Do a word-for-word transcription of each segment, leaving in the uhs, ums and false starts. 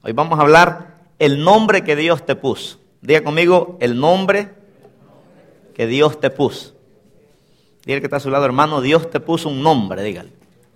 Hoy vamos a hablar el nombre que Dios te puso. Diga conmigo, el nombre que Dios te puso. Dígale que está a su lado, hermano, Dios te puso un nombre, dígale.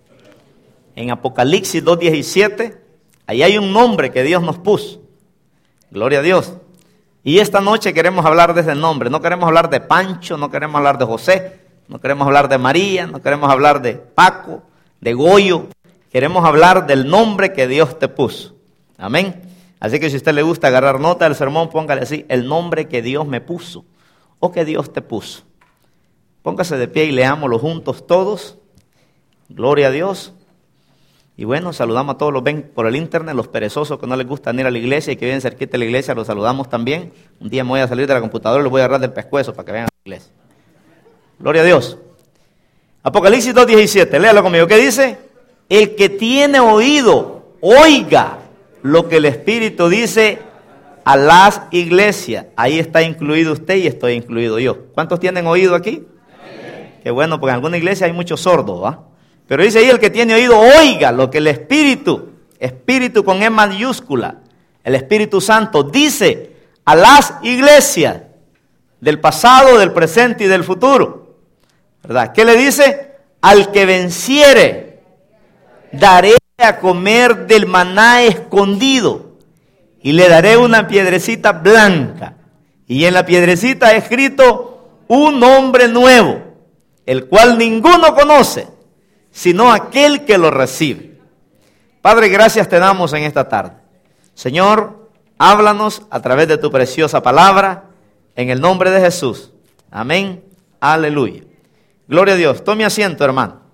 En Apocalipsis dos diecisiete, ahí hay un nombre que Dios nos puso. Gloria a Dios. Y esta noche queremos hablar de ese nombre. No queremos hablar de Pancho, no queremos hablar de José, no queremos hablar de María, no queremos hablar de Paco, de Goyo. Queremos hablar del nombre que Dios te puso. Amén. Así que si a usted le gusta agarrar nota del sermón, póngale así, el nombre que Dios me puso o que Dios te puso. Póngase de pie y leámoslo juntos todos. Gloria a Dios. Y bueno, saludamos a todos los ven por el internet, los perezosos que no les gusta ir a la iglesia y que viven cerquita de la iglesia, los saludamos también. Un día me voy a salir de la computadora y los voy a agarrar del pescuezo para que vengan a la iglesia. Gloria a Dios. Apocalipsis dos diecisiete, léalo conmigo. ¿Qué dice? El que tiene oído, oiga lo que el Espíritu dice a las iglesias. Ahí está incluido usted y estoy incluido yo. ¿Cuántos tienen oído aquí? Amén. Qué bueno, porque en alguna iglesia hay muchos sordos, ¿va? Pero dice ahí, el que tiene oído, oiga lo que el Espíritu, Espíritu con E mayúscula, el Espíritu Santo, dice a las iglesias del pasado, del presente y del futuro. ¿Verdad? ¿Qué le dice? Al que venciere, daré a comer del maná escondido y le daré una piedrecita blanca. Y en la piedrecita ha escrito un nombre nuevo, el cual ninguno conoce, sino aquel que lo recibe. Padre, gracias te damos en esta tarde. Señor, háblanos a través de tu preciosa palabra, en el nombre de Jesús. Amén, aleluya. Gloria a Dios. Tome asiento, hermano.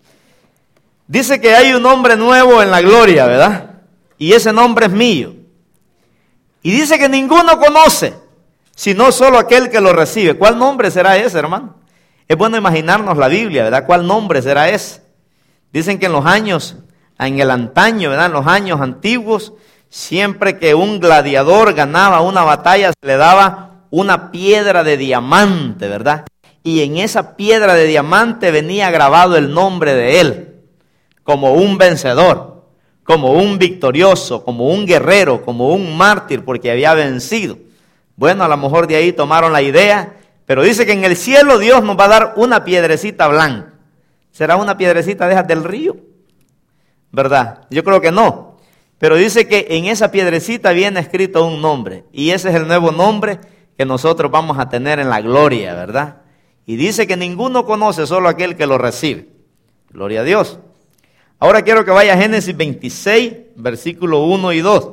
Dice que hay un nombre nuevo en la gloria, ¿verdad? Y ese nombre es mío. Y dice que ninguno conoce, sino solo aquel que lo recibe. ¿Cuál nombre será ese, hermano? Es bueno imaginarnos la Biblia, ¿verdad? ¿Cuál nombre será ese? Dicen que en los años, en el antaño, ¿verdad? En los años antiguos, siempre que un gladiador ganaba una batalla, se le daba una piedra de diamante, ¿verdad? Y en esa piedra de diamante venía grabado el nombre de él, como un vencedor, como un victorioso, como un guerrero, como un mártir, porque había vencido. Bueno, a lo mejor de ahí tomaron la idea, pero dice que en el cielo Dios nos va a dar una piedrecita blanca. ¿Será una piedrecita de esas del río? ¿Verdad? Yo creo que no. Pero dice que en esa piedrecita viene escrito un nombre. Y ese es el nuevo nombre que nosotros vamos a tener en la gloria, ¿verdad? Y dice que ninguno conoce, solo aquel que lo recibe. Gloria a Dios. Ahora quiero que vaya a Génesis veintiséis, versículo uno y dos.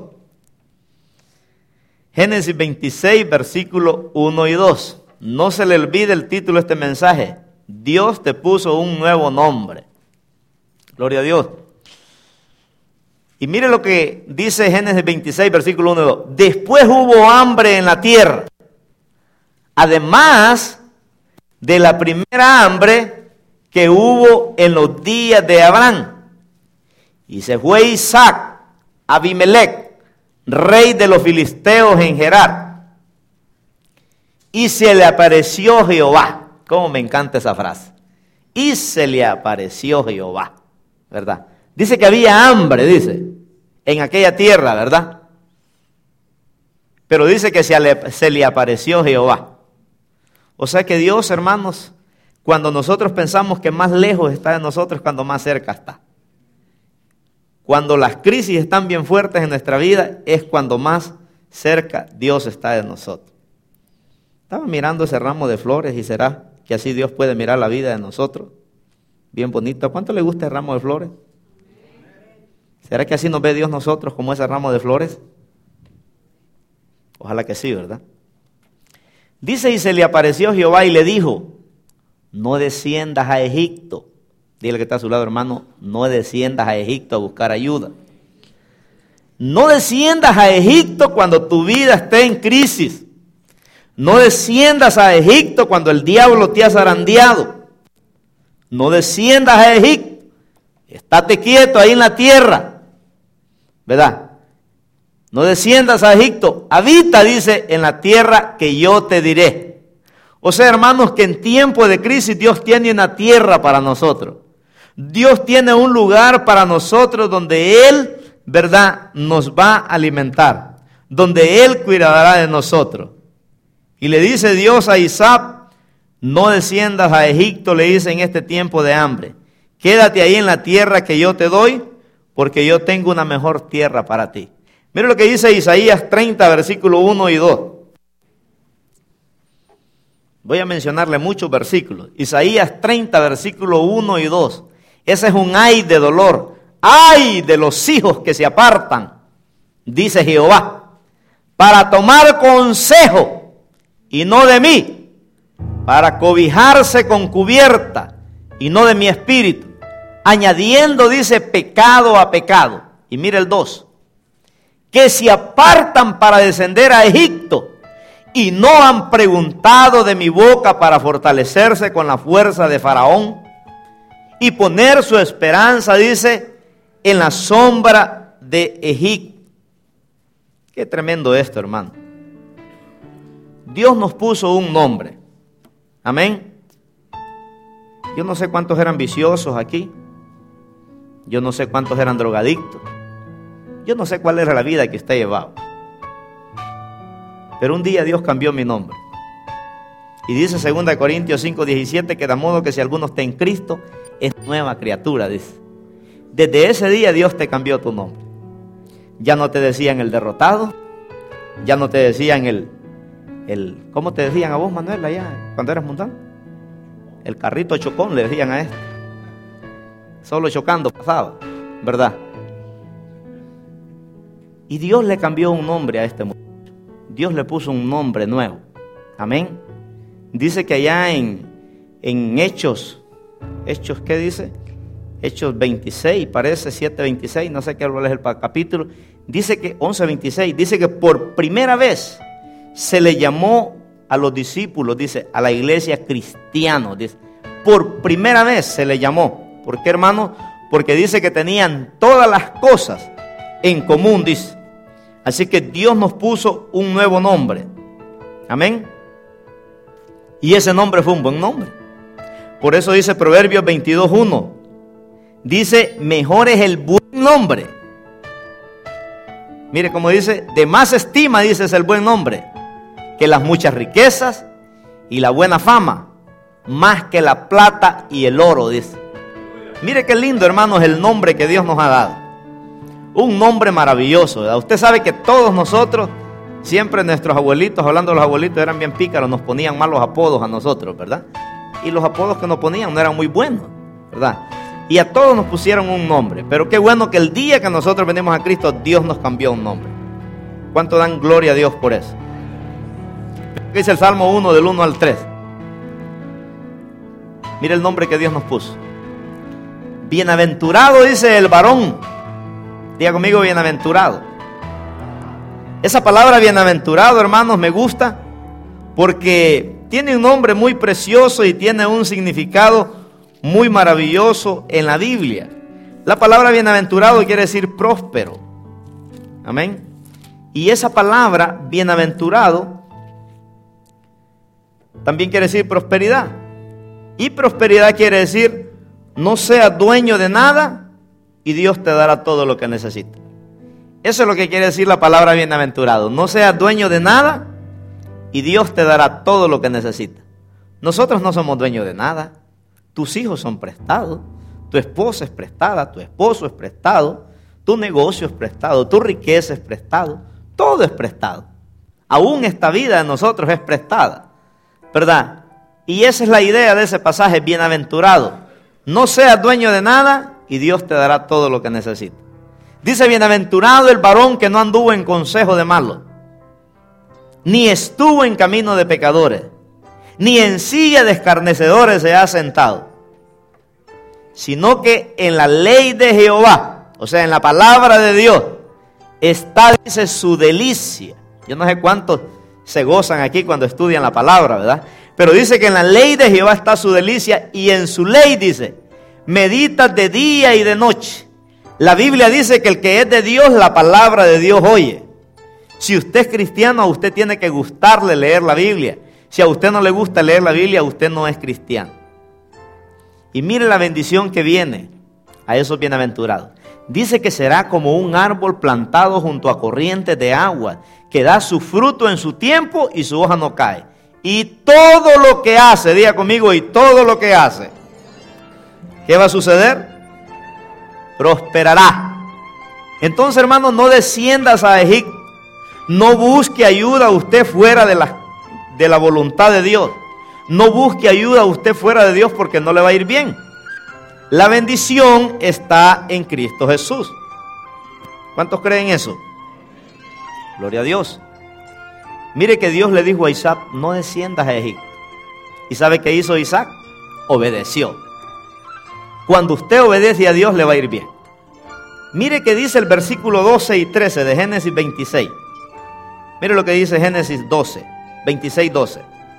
Génesis veintiséis, versículo uno y dos. No se le olvide el título de este mensaje. Dios te puso un nuevo nombre. Gloria a Dios. Y mire lo que dice Génesis veintiséis, versículo uno y dos. Después hubo hambre en la tierra, además de la primera hambre que hubo en los días de Abraham. Y se fue Isaac a Abimelech, rey de los filisteos en Gerar. Y se le apareció Jehová. Cómo me encanta esa frase. Y se le apareció Jehová, ¿verdad? Dice que había hambre, dice, en aquella tierra, ¿verdad? Pero dice que se le, se le apareció Jehová. O sea que Dios, hermanos, cuando nosotros pensamos que más lejos está de nosotros, cuando más cerca está. Cuando las crisis están bien fuertes en nuestra vida, es cuando más cerca Dios está de nosotros. Estaba mirando ese ramo de flores y será que así Dios puede mirar la vida de nosotros. Bien bonito. ¿Cuánto le gusta el ramo de flores? ¿Será que así nos ve Dios nosotros como ese ramo de flores? Ojalá que sí, ¿verdad? Dice, y se le apareció Jehová y le dijo, no desciendas a Egipto. Dile que está a su lado, hermano, no desciendas a Egipto a buscar ayuda. No desciendas a Egipto cuando tu vida esté en crisis. No desciendas a Egipto cuando el diablo te ha zarandeado. No desciendas a Egipto. Estate quieto ahí en la tierra. ¿Verdad? No desciendas a Egipto. Habita, dice, en la tierra que yo te diré. O sea, hermanos, que en tiempo de crisis Dios tiene una tierra para nosotros. Dios tiene un lugar para nosotros donde Él ¿verdad?, nos va a alimentar, donde Él cuidará de nosotros. Y le dice Dios a Isaac, no desciendas a Egipto, le dice en este tiempo de hambre. Quédate ahí en la tierra que yo te doy, porque yo tengo una mejor tierra para ti. Mira lo que dice Isaías treinta, versículo uno y dos. Voy a mencionarle muchos versículos. Isaías treinta, versículo uno y dos. Ese es un ay de dolor. Ay de los hijos que se apartan, dice Jehová, para tomar consejo y no de mí, para cobijarse con cubierta y no de mi espíritu, añadiendo, dice, pecado a pecado. Y mire el dos, que se apartan para descender a Egipto y no han preguntado de mi boca para fortalecerse con la fuerza de Faraón y poner su esperanza, dice, en la sombra de Egipto. Qué tremendo esto, hermano. Dios nos puso un nombre. Amén. Yo no sé cuántos eran viciosos aquí. Yo no sé cuántos eran drogadictos. Yo no sé cuál era la vida que usted llevaba. Pero un día Dios cambió mi nombre. Y dice segunda Corintios cinco, diecisiete, que de modo que si alguno está en Cristo, es nueva criatura, dice. Desde ese día Dios te cambió tu nombre. Ya no te decían el derrotado. Ya no te decían el, el ¿cómo te decían a vos, Manuel, allá cuando eras montano? El carrito chocón le decían a este. Solo chocando pasaba, ¿verdad? Y Dios le cambió un nombre a este muchacho. Dios le puso un nombre nuevo. Amén. Dice que allá en, en Hechos, Hechos, ¿qué dice? Hechos veintiséis, parece, siete veintiséis, no sé qué es el capítulo. Dice que, once veintiséis, dice que por primera vez se le llamó a los discípulos, dice, a la iglesia cristiano, dice. Por primera vez se le llamó. ¿Por qué, hermano? Porque dice que tenían todas las cosas en común, dice. Así que Dios nos puso un nuevo nombre. Amén. Y ese nombre fue un buen nombre. Por eso dice Proverbios veintidós, uno. Dice, mejor es el buen nombre. Mire como dice, de más estima, dice, es el buen nombre, que las muchas riquezas y la buena fama, más que la plata y el oro, dice. Mire qué lindo, hermanos, el nombre que Dios nos ha dado. Un nombre maravilloso, ¿verdad? Usted sabe que todos nosotros, siempre nuestros abuelitos, hablando de los abuelitos, eran bien pícaros, nos ponían malos apodos a nosotros, ¿verdad? Y los apodos que nos ponían no eran muy buenos, ¿verdad? Y a todos nos pusieron un nombre. Pero qué bueno que el día que nosotros venimos a Cristo, Dios nos cambió un nombre. ¿Cuánto dan gloria a Dios por eso? ¿Qué dice el Salmo uno, del uno al tres? Mire el nombre que Dios nos puso. Bienaventurado, dice el varón. Diga conmigo, bienaventurado. Esa palabra bienaventurado, hermanos, me gusta porque tiene un nombre muy precioso y tiene un significado muy maravilloso en la Biblia. La palabra bienaventurado quiere decir próspero. Amén. Y esa palabra bienaventurado también quiere decir prosperidad. Y prosperidad quiere decir no seas dueño de nada y Dios te dará todo lo que necesitas. Eso es lo que quiere decir la palabra bienaventurado. No seas dueño de nada y Dios te dará todo lo que necesitas. Nosotros no somos dueños de nada. Tus hijos son prestados, tu esposa es prestada, tu esposo es prestado, tu negocio es prestado, tu riqueza es prestado, todo es prestado. Aún esta vida de nosotros es prestada, ¿verdad? Y esa es la idea de ese pasaje, bienaventurado. No seas dueño de nada y Dios te dará todo lo que necesitas. Dice, bienaventurado el varón que no anduvo en consejo de malos, ni estuvo en camino de pecadores, ni en silla de escarnecedores se ha sentado, sino que en la ley de Jehová, o sea, en la palabra de Dios, está, dice, su delicia. Yo no sé cuántos se gozan aquí cuando estudian la palabra, ¿verdad? Pero dice que en la ley de Jehová está su delicia y en su ley, dice, medita de día y de noche. La Biblia dice que el que es de Dios, la palabra de Dios oye. Si usted es cristiano, a usted tiene que gustarle leer la Biblia. Si a usted no le gusta leer la Biblia, usted no es cristiano. Y mire la bendición que viene a esos bienaventurados. Dice que será como un árbol plantado junto a corrientes de agua, que da su fruto en su tiempo y su hoja no cae. Y todo lo que hace, diga conmigo, y todo lo que hace, ¿qué va a suceder? Prosperará. Entonces, hermano, no desciendas a Egipto. No busque ayuda usted fuera de la, de la voluntad de Dios. No busque ayuda usted fuera de Dios porque no le va a ir bien. La bendición está en Cristo Jesús. ¿Cuántos creen eso? Gloria a Dios. Mire que Dios le dijo a Isaac, no desciendas a Egipto. ¿Y sabe qué hizo Isaac? Obedeció. Cuando usted obedece a Dios le va a ir bien. Mire que dice el versículo doce y trece de Génesis veintiséis. Mire lo que dice Génesis doce, veintiséis, doce.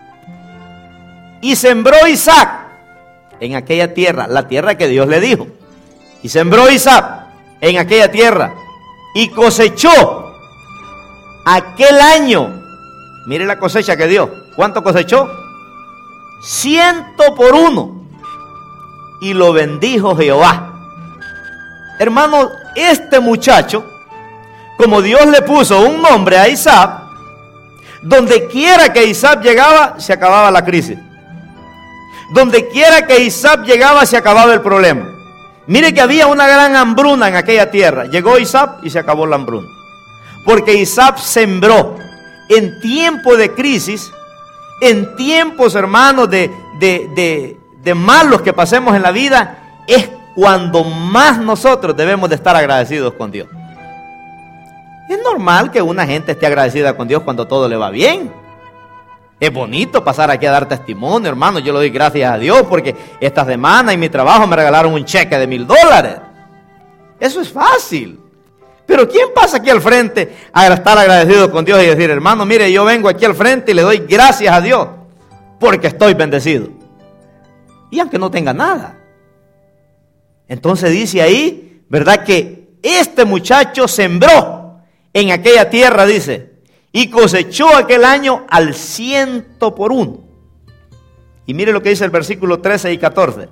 Y sembró Isaac en aquella tierra, la tierra que Dios le dijo. Y sembró Isaac en aquella tierra y cosechó aquel año. Mire la cosecha que dio. ¿Cuánto cosechó? Ciento por uno. Y lo bendijo Jehová. Hermano, este muchacho, como Dios le puso un nombre a Isaac, donde quiera que Isaac llegaba, se acababa la crisis. Donde quiera que Isaac llegaba, se acababa el problema. Mire que había una gran hambruna en aquella tierra. Llegó Isaac y se acabó la hambruna. Porque Isaac sembró en tiempo de crisis, en tiempos, hermanos, de, de, de, de malos que pasemos en la vida, es cuando más nosotros debemos de estar agradecidos con Dios. Es normal que una gente esté agradecida con Dios cuando todo le va bien. Es bonito pasar aquí a dar testimonio, hermano. Yo le doy gracias a Dios porque esta semana en mi trabajo me regalaron un cheque de mil dólares. Eso es fácil. Pero ¿quién pasa aquí al frente a estar agradecido con Dios y decir, hermano, mire, yo vengo aquí al frente y le doy gracias a Dios porque estoy bendecido? Y aunque no tenga nada. Entonces dice ahí, ¿verdad? Que este muchacho sembró en aquella tierra, dice, y cosechó aquel año al ciento por uno. Y mire lo que dice el versículo trece y catorce.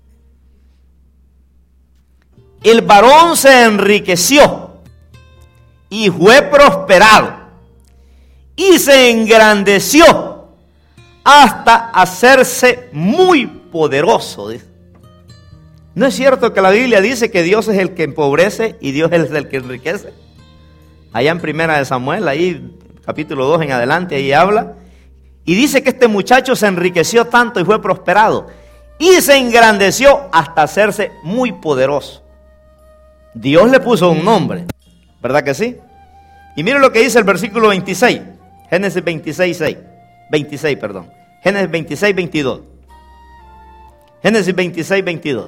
El varón se enriqueció y fue prosperado y se engrandeció hasta hacerse muy poderoso. Dice. ¿No es cierto que la Biblia dice que Dios es el que empobrece y Dios es el que enriquece? Allá en Primera de Samuel, ahí capítulo dos en adelante, ahí habla. Y dice que este muchacho se enriqueció tanto y fue prosperado. Y se engrandeció hasta hacerse muy poderoso. Dios le puso un nombre, ¿verdad que sí? Y mire lo que dice el versículo veintiséis. Génesis veintiséis, seis. veintiséis, perdón. Génesis veintiséis, veintidós. Génesis veintiséis, veintidós.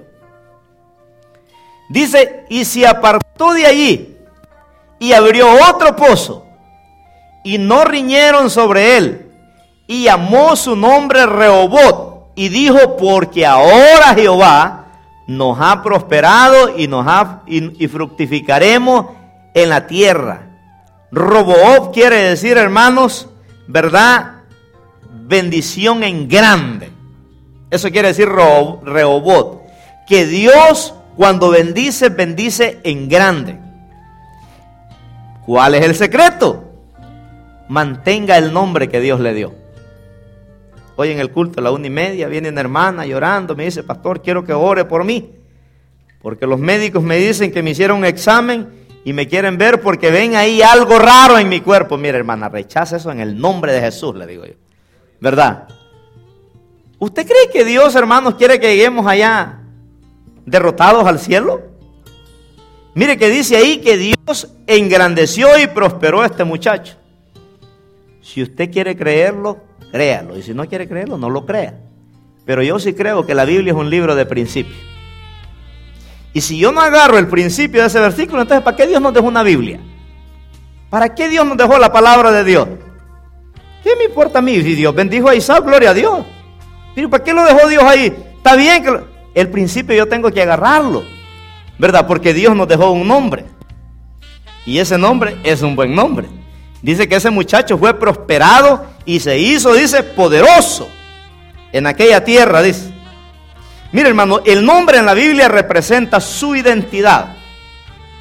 Dice, y se apartó de allí y abrió otro pozo y no riñeron sobre él y llamó su nombre Rehobot y dijo, porque ahora Jehová nos ha prosperado y nos ha y, y fructificaremos en la tierra. Rehoboth quiere decir, hermanos, ¿verdad? Bendición en grande. Eso quiere decir Rehoboth, que Dios cuando bendice, bendice en grande. ¿Cuál es el secreto? Mantenga el nombre que Dios le dio. Hoy en el culto a la una y media viene una hermana llorando, me dice, pastor, quiero que ore por mí, porque los médicos me dicen que me hicieron un examen y me quieren ver porque ven ahí algo raro en mi cuerpo. Mira, hermana, rechaza eso en el nombre de Jesús, le digo yo. ¿Verdad? ¿Usted cree que Dios, hermanos, quiere que lleguemos allá derrotados al cielo? Mire que dice ahí que Dios engrandeció y prosperó a este muchacho. Si usted quiere creerlo, créalo. Y si no quiere creerlo, no lo crea. Pero yo sí creo que la Biblia es un libro de principios. Y si yo no agarro el principio de ese versículo, entonces ¿para qué Dios nos dejó una Biblia? ¿Para qué Dios nos dejó la palabra de Dios? ¿Qué me importa a mí? Si Dios bendijo a Isaac, gloria a Dios. Pero ¿para qué lo dejó Dios ahí? Está bien que lo... el principio yo tengo que agarrarlo, ¿verdad? Porque Dios nos dejó un nombre. Y ese nombre es un buen nombre. Dice que ese muchacho fue prosperado y se hizo, dice, poderoso en aquella tierra, dice. Mire, hermano, el nombre en la Biblia representa su identidad.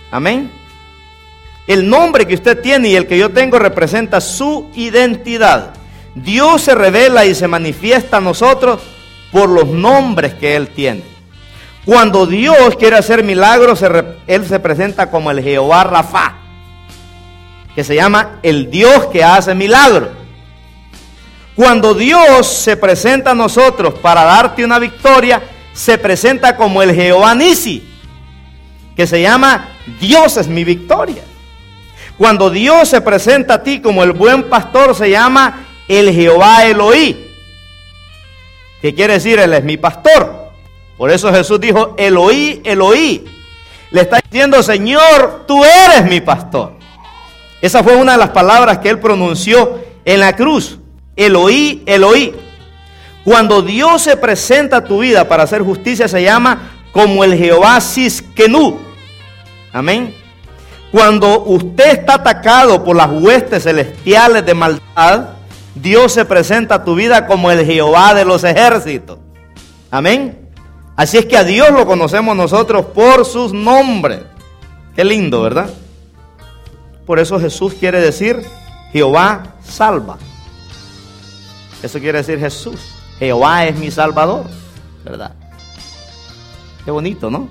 Amén. El nombre que usted tiene y el que yo tengo representa su identidad. Dios se revela y se manifiesta a nosotros por los nombres que Él tiene. Cuando Dios quiere hacer milagros, Él se presenta como el Jehová Rafa, que se llama el Dios que hace milagros. Cuando Dios se presenta a nosotros para darte una victoria, se presenta como el Jehová Nisi, que se llama Dios es mi victoria. Cuando Dios se presenta a ti como el buen pastor, se llama el Jehová Elohí, que quiere decir Él es mi pastor. Por eso Jesús dijo Elohí, Elohí. Le está diciendo, Señor, tú eres mi pastor. Esa fue una de las palabras que Él pronunció en la cruz. Elohí, Elohí. Cuando Dios se presenta a tu vida para hacer justicia, se llama como el Jehová Siskenu. Amén. Cuando usted está atacado por las huestes celestiales de maldad, Dios se presenta a tu vida como el Jehová de los ejércitos. Amén. Así es que a Dios lo conocemos nosotros por sus nombres. Qué lindo, ¿verdad? Por eso Jesús quiere decir Jehová salva. Eso quiere decir Jesús. Jehová es mi salvador, ¿verdad? Qué bonito, ¿no?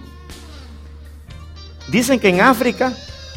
Dicen que en África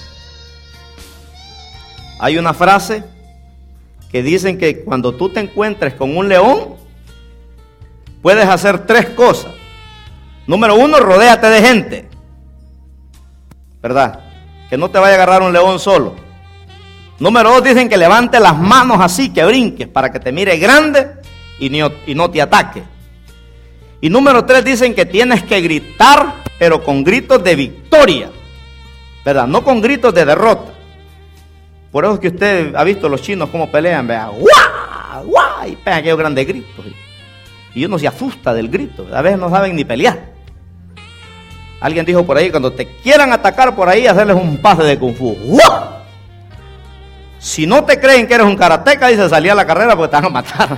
hay una frase que dicen que cuando tú te encuentres con un león, puedes hacer tres cosas. Número uno, rodéate de gente, ¿verdad? Que no te vaya a agarrar un león solo. Número dos, dicen que levante las manos así, que brinques, para que te mire grande y no, y no te ataque. Y número tres, dicen que tienes que gritar, pero con gritos de victoria, ¿verdad? No con gritos de derrota. Por eso es que usted ha visto los chinos cómo pelean, vea, ¡guau! ¡Guau! Y pegan aquellos grandes gritos. Y uno se asusta del grito. A veces no saben ni pelear. Alguien dijo por ahí, cuando te quieran atacar por ahí, hacerles un pase de kung fu. ¡Guau! Si no te creen que eres un karateca, dice, salí a la carrera porque te van a matar.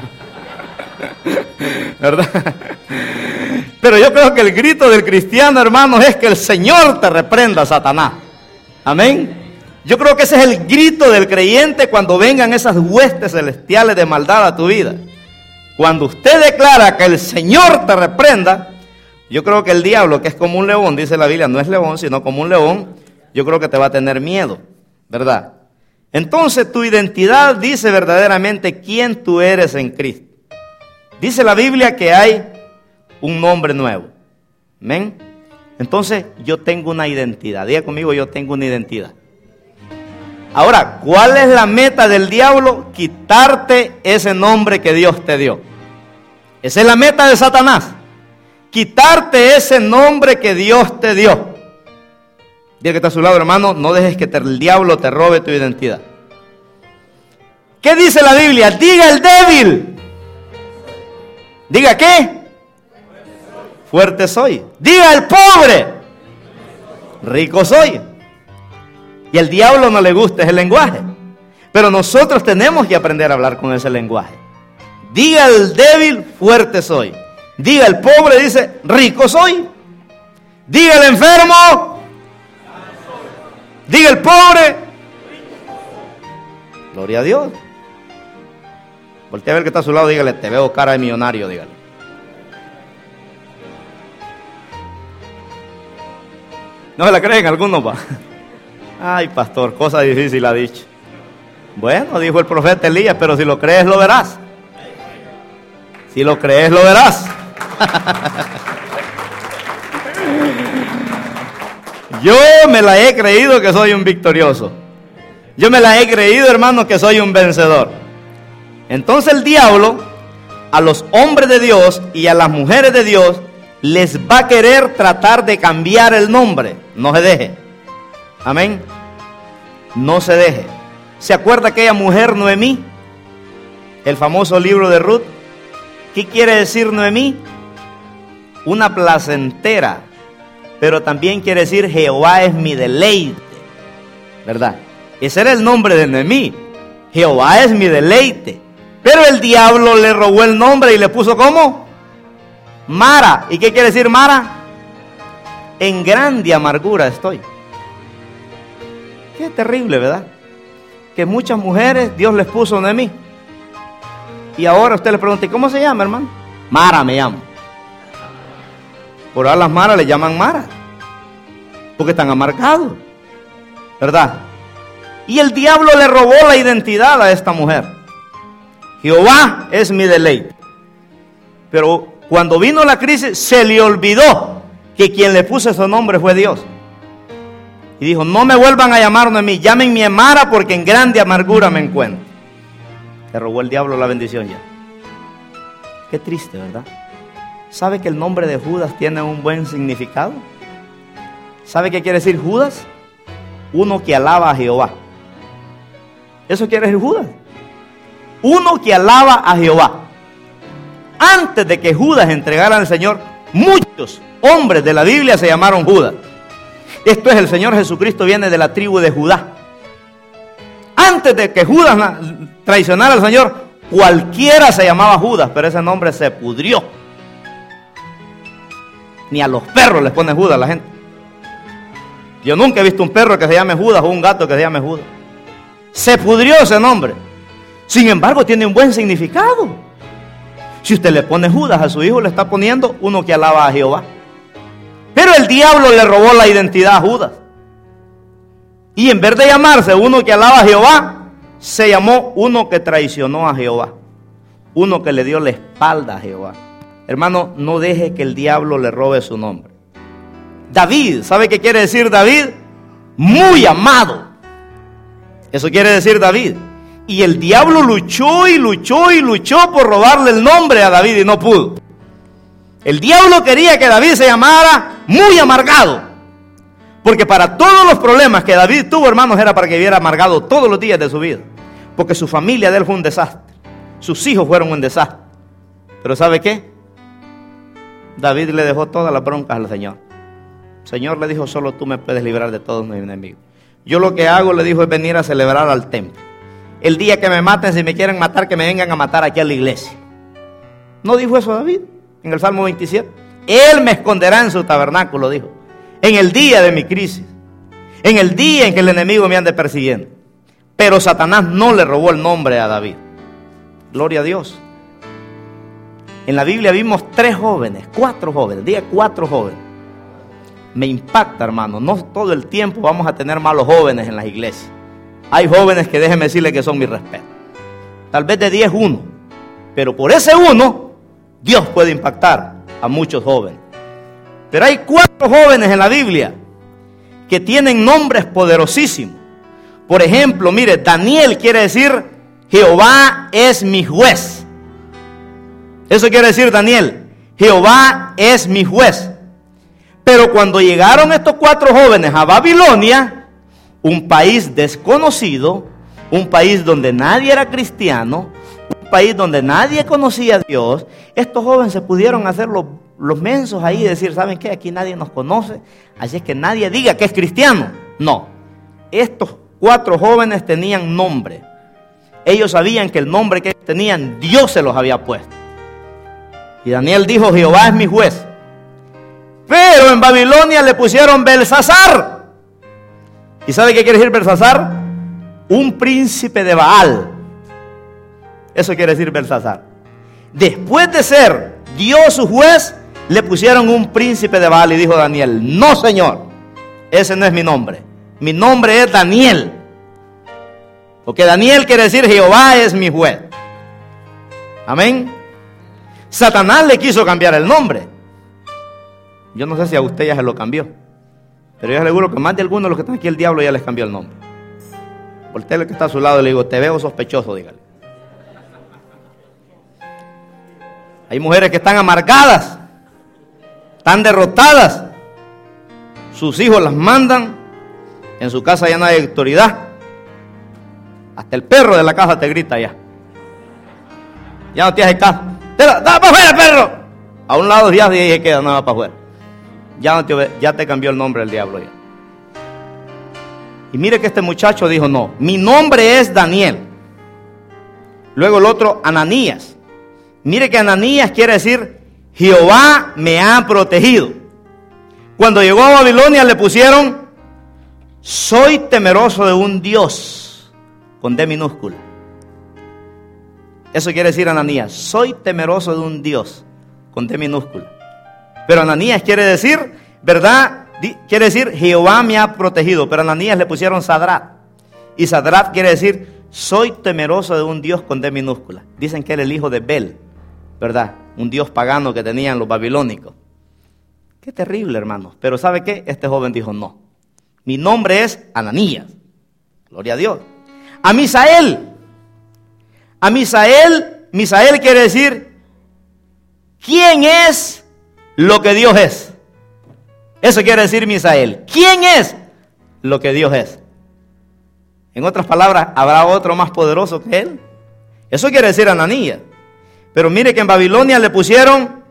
¿Verdad? Pero yo creo que el grito del cristiano, hermanos, es que el Señor te reprenda, Satanás. Amén. Yo creo que ese es el grito del creyente cuando vengan esas huestes celestiales de maldad a tu vida. Cuando usted declara que el Señor te reprenda, yo creo que el diablo, que es como un león, dice la Biblia, no es león, sino como un león, yo creo que te va a tener miedo, ¿verdad? Entonces tu identidad dice verdaderamente quién tú eres en Cristo. Dice la Biblia que hay un nombre nuevo. ¿Amén? Entonces yo tengo una identidad. Diga conmigo, yo tengo una identidad. Ahora, ¿cuál es la meta del diablo? Quitarte ese nombre que Dios te dio. Esa es la meta de Satanás. Quitarte ese nombre que Dios te dio. Diga que está a su lado, hermano, no dejes que te, el diablo te robe tu identidad. ¿Qué dice la Biblia? Diga el débil. Diga ¿qué? Fuerte soy. Diga el pobre. Rico soy. Y al diablo no le gusta ese lenguaje. Pero nosotros tenemos que aprender a hablar con ese lenguaje. Diga el débil, fuerte soy. Diga el pobre, dice, rico soy. Diga el enfermo, diga el pobre, gloria a Dios. Voltea a ver que está a su lado, dígale, te veo cara de millonario, dígale. ¿No se la creen algunos, pa? Ay, pastor, cosa difícil ha dicho. Bueno, dijo el profeta Elías, pero si lo crees, lo verás. Si lo crees, lo verás. Yo me la he creído que soy un victorioso. Yo me la he creído, hermano, que soy un vencedor. Entonces el diablo, a los hombres de Dios y a las mujeres de Dios, les va a querer tratar de cambiar el nombre. No se deje. Amén. No se deje. ¿Se acuerda aquella mujer Noemí? El famoso libro de Ruth. ¿Qué quiere decir Noemí? Una placentera. Pero también quiere decir Jehová es mi deleite. ¿Verdad? Ese era el nombre de Noemí. Jehová es mi deleite. Pero el diablo le robó el nombre y le puso ¿cómo? Mara. ¿Y qué quiere decir Mara? En grande amargura estoy. Qué terrible, ¿verdad? Que muchas mujeres Dios les puso Noemí. Y ahora usted le pregunta, ¿y cómo se llama, hermano? Mara me llamo. Por ahora las Maras le llaman Mara, porque están amargados, ¿verdad? Y el diablo le robó la identidad a esta mujer. Jehová es mi deleite. Pero cuando vino la crisis, se le olvidó que quien le puso ese nombre fue Dios. Y dijo, no me vuelvan a llamar Noemí, llámenme Mara, porque en grande amargura me encuentro. Le robó el diablo la bendición ya. Qué triste, ¿verdad? ¿Sabe que el nombre de Judas tiene un buen significado? ¿Sabe qué quiere decir Judas? Uno que alaba a Jehová. Eso quiere decir Judas. Uno que alaba a Jehová. Antes de que Judas entregara al Señor, muchos hombres de la Biblia se llamaron Judas. Esto es, el Señor Jesucristo viene de la tribu de Judá. Antes de que Judas traicionara al Señor, cualquiera se llamaba Judas, pero ese nombre se pudrió. Ni a los perros les pone Judas a la gente. Yo nunca he visto un perro que se llame Judas o un gato que se llame Judas. Se pudrió ese nombre. Sin embargo, tiene un buen significado. Si usted le pone Judas a su hijo, le está poniendo uno que alaba a Jehová. Pero el diablo le robó la identidad a Judas. Y en vez de llamarse uno que alaba a Jehová, se llamó uno que traicionó a Jehová. Uno que le dio la espalda a Jehová. Hermano, no deje que el diablo le robe su nombre. David, ¿sabe qué quiere decir David? Muy amado. Eso quiere decir David. Y el diablo luchó y luchó y luchó por robarle el nombre a David y no pudo. El diablo quería que David se llamara muy amargado. Porque para todos los problemas que David tuvo, hermanos, era para que viviera amargado todos los días de su vida. Porque su familia de él fue un desastre. Sus hijos fueron un desastre. Pero ¿sabe qué? David le dejó todas las broncas al Señor. El Señor le dijo, solo tú me puedes librar de todos mis enemigos. Yo lo que hago, le dijo, es venir a celebrar al templo. El día que me maten, si me quieren matar, que me vengan a matar aquí a la iglesia. ¿No dijo eso David en el Salmo veintisiete? Él me esconderá en su tabernáculo, dijo. En el día de mi crisis. En el día en que el enemigo me ande persiguiendo. Pero Satanás no le robó el nombre a David. Gloria a Dios. En la Biblia vimos tres jóvenes, cuatro jóvenes, diga cuatro jóvenes. Me impacta, hermano, no todo el tiempo vamos a tener malos jóvenes en las iglesias. Hay jóvenes que déjenme decirle que son mi respeto. Tal vez de diez, uno. Pero por ese uno, Dios puede impactar a muchos jóvenes. Pero hay cuatro jóvenes en la Biblia que tienen nombres poderosísimos. Por ejemplo, mire, Daniel quiere decir, Jehová es mi juez. Eso quiere decir Daniel, Jehová es mi juez. Pero cuando llegaron estos cuatro jóvenes a Babilonia, un país desconocido, un país donde nadie era cristiano, un país donde nadie conocía a Dios, estos jóvenes se pudieron hacer los, los mensos ahí y decir, ¿saben qué? Aquí nadie nos conoce, así es que nadie diga que es cristiano. No, estos cuatro jóvenes tenían nombre. Ellos sabían que el nombre que ellos tenían, Dios se los había puesto. Y Daniel dijo, Jehová es mi juez. Pero en Babilonia le pusieron Belsasar. ¿Y sabe qué quiere decir Belsasar? Un príncipe de Baal. Eso quiere decir Belsasar. Después de ser Dios su juez, le pusieron un príncipe de Baal. Y dijo Daniel, no señor, ese no es mi nombre. Mi nombre es Daniel. Porque Daniel quiere decir Jehová es mi juez. Amén. Satanás le quiso cambiar el nombre. Yo no sé si a usted ya se lo cambió, pero yo le aseguro que más de algunos de los que están aquí, el diablo ya les cambió el nombre. Voltea al que está a su lado y le digo, te veo sospechoso, dígale. Hay mujeres que están amargadas, están derrotadas. Sus hijos las mandan, en su casa ya no hay autoridad. Hasta el perro de la casa te grita ya. Ya no te hace caso. ¡Da para afuera, perro! A un lado ya se queda, no va para afuera. Ya, no te, ya te cambió el nombre el diablo ya. Y mire que este muchacho dijo, no, mi nombre es Daniel. Luego el otro, Ananías. Mire que Ananías quiere decir, Jehová me ha protegido. Cuando llegó a Babilonia le pusieron soy temeroso de un Dios con D minúscula. Eso quiere decir Ananías, soy temeroso de un Dios con D minúscula. Pero Ananías quiere decir, ¿verdad? Quiere decir Jehová me ha protegido. Pero a Ananías le pusieron Sadrat. Y Sadrat quiere decir soy temeroso de un Dios con D minúscula. Dicen que era el hijo de Bel, ¿verdad? Un dios pagano que tenían los babilónicos. Qué terrible, hermanos. Pero ¿sabe qué? Este joven dijo no. Mi nombre es Ananías. Gloria a Dios. A Misael. A Misael. Misael quiere decir ¿quién es lo que Dios es? Eso quiere decir Misael. ¿Quién es lo que Dios es? En otras palabras, ¿habrá otro más poderoso que él? Eso quiere decir Ananías. Pero mire que en Babilonia le pusieron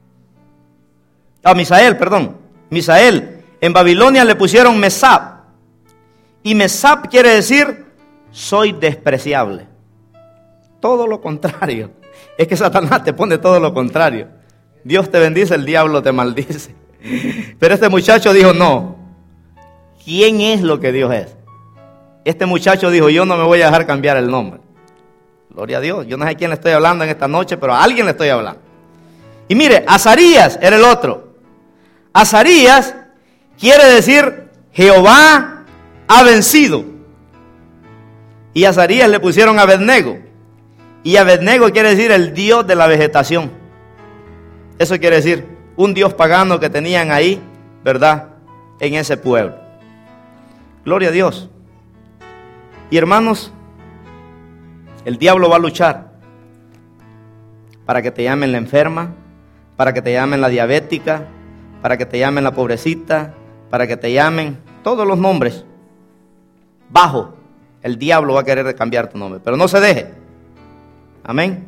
a Misael, perdón, Misael. En Babilonia le pusieron Mesab. Y Mesab quiere decir soy despreciable. Todo lo contrario. Es que Satanás te pone todo lo contrario. Dios te bendice, el diablo te maldice. Pero este muchacho dijo no. ¿Quién es lo que Dios es? Este muchacho dijo yo no me voy a dejar cambiar el nombre. Gloria a Dios. Yo no sé a quién le estoy hablando en esta noche, pero a alguien le estoy hablando. Y mire, Azarías era el otro. Azarías quiere decir Jehová ha vencido. Y a Azarías le pusieron Abednego. Y Abednego quiere decir el dios de la vegetación. Eso quiere decir un dios pagano que tenían ahí, ¿verdad? En ese pueblo. Gloria a Dios. Y hermanos, el diablo va a luchar para que te llamen la enferma, para que te llamen la diabética, para que te llamen la pobrecita, para que te llamen todos los nombres. Bajo, el diablo va a querer cambiar tu nombre, pero no se deje. Amén.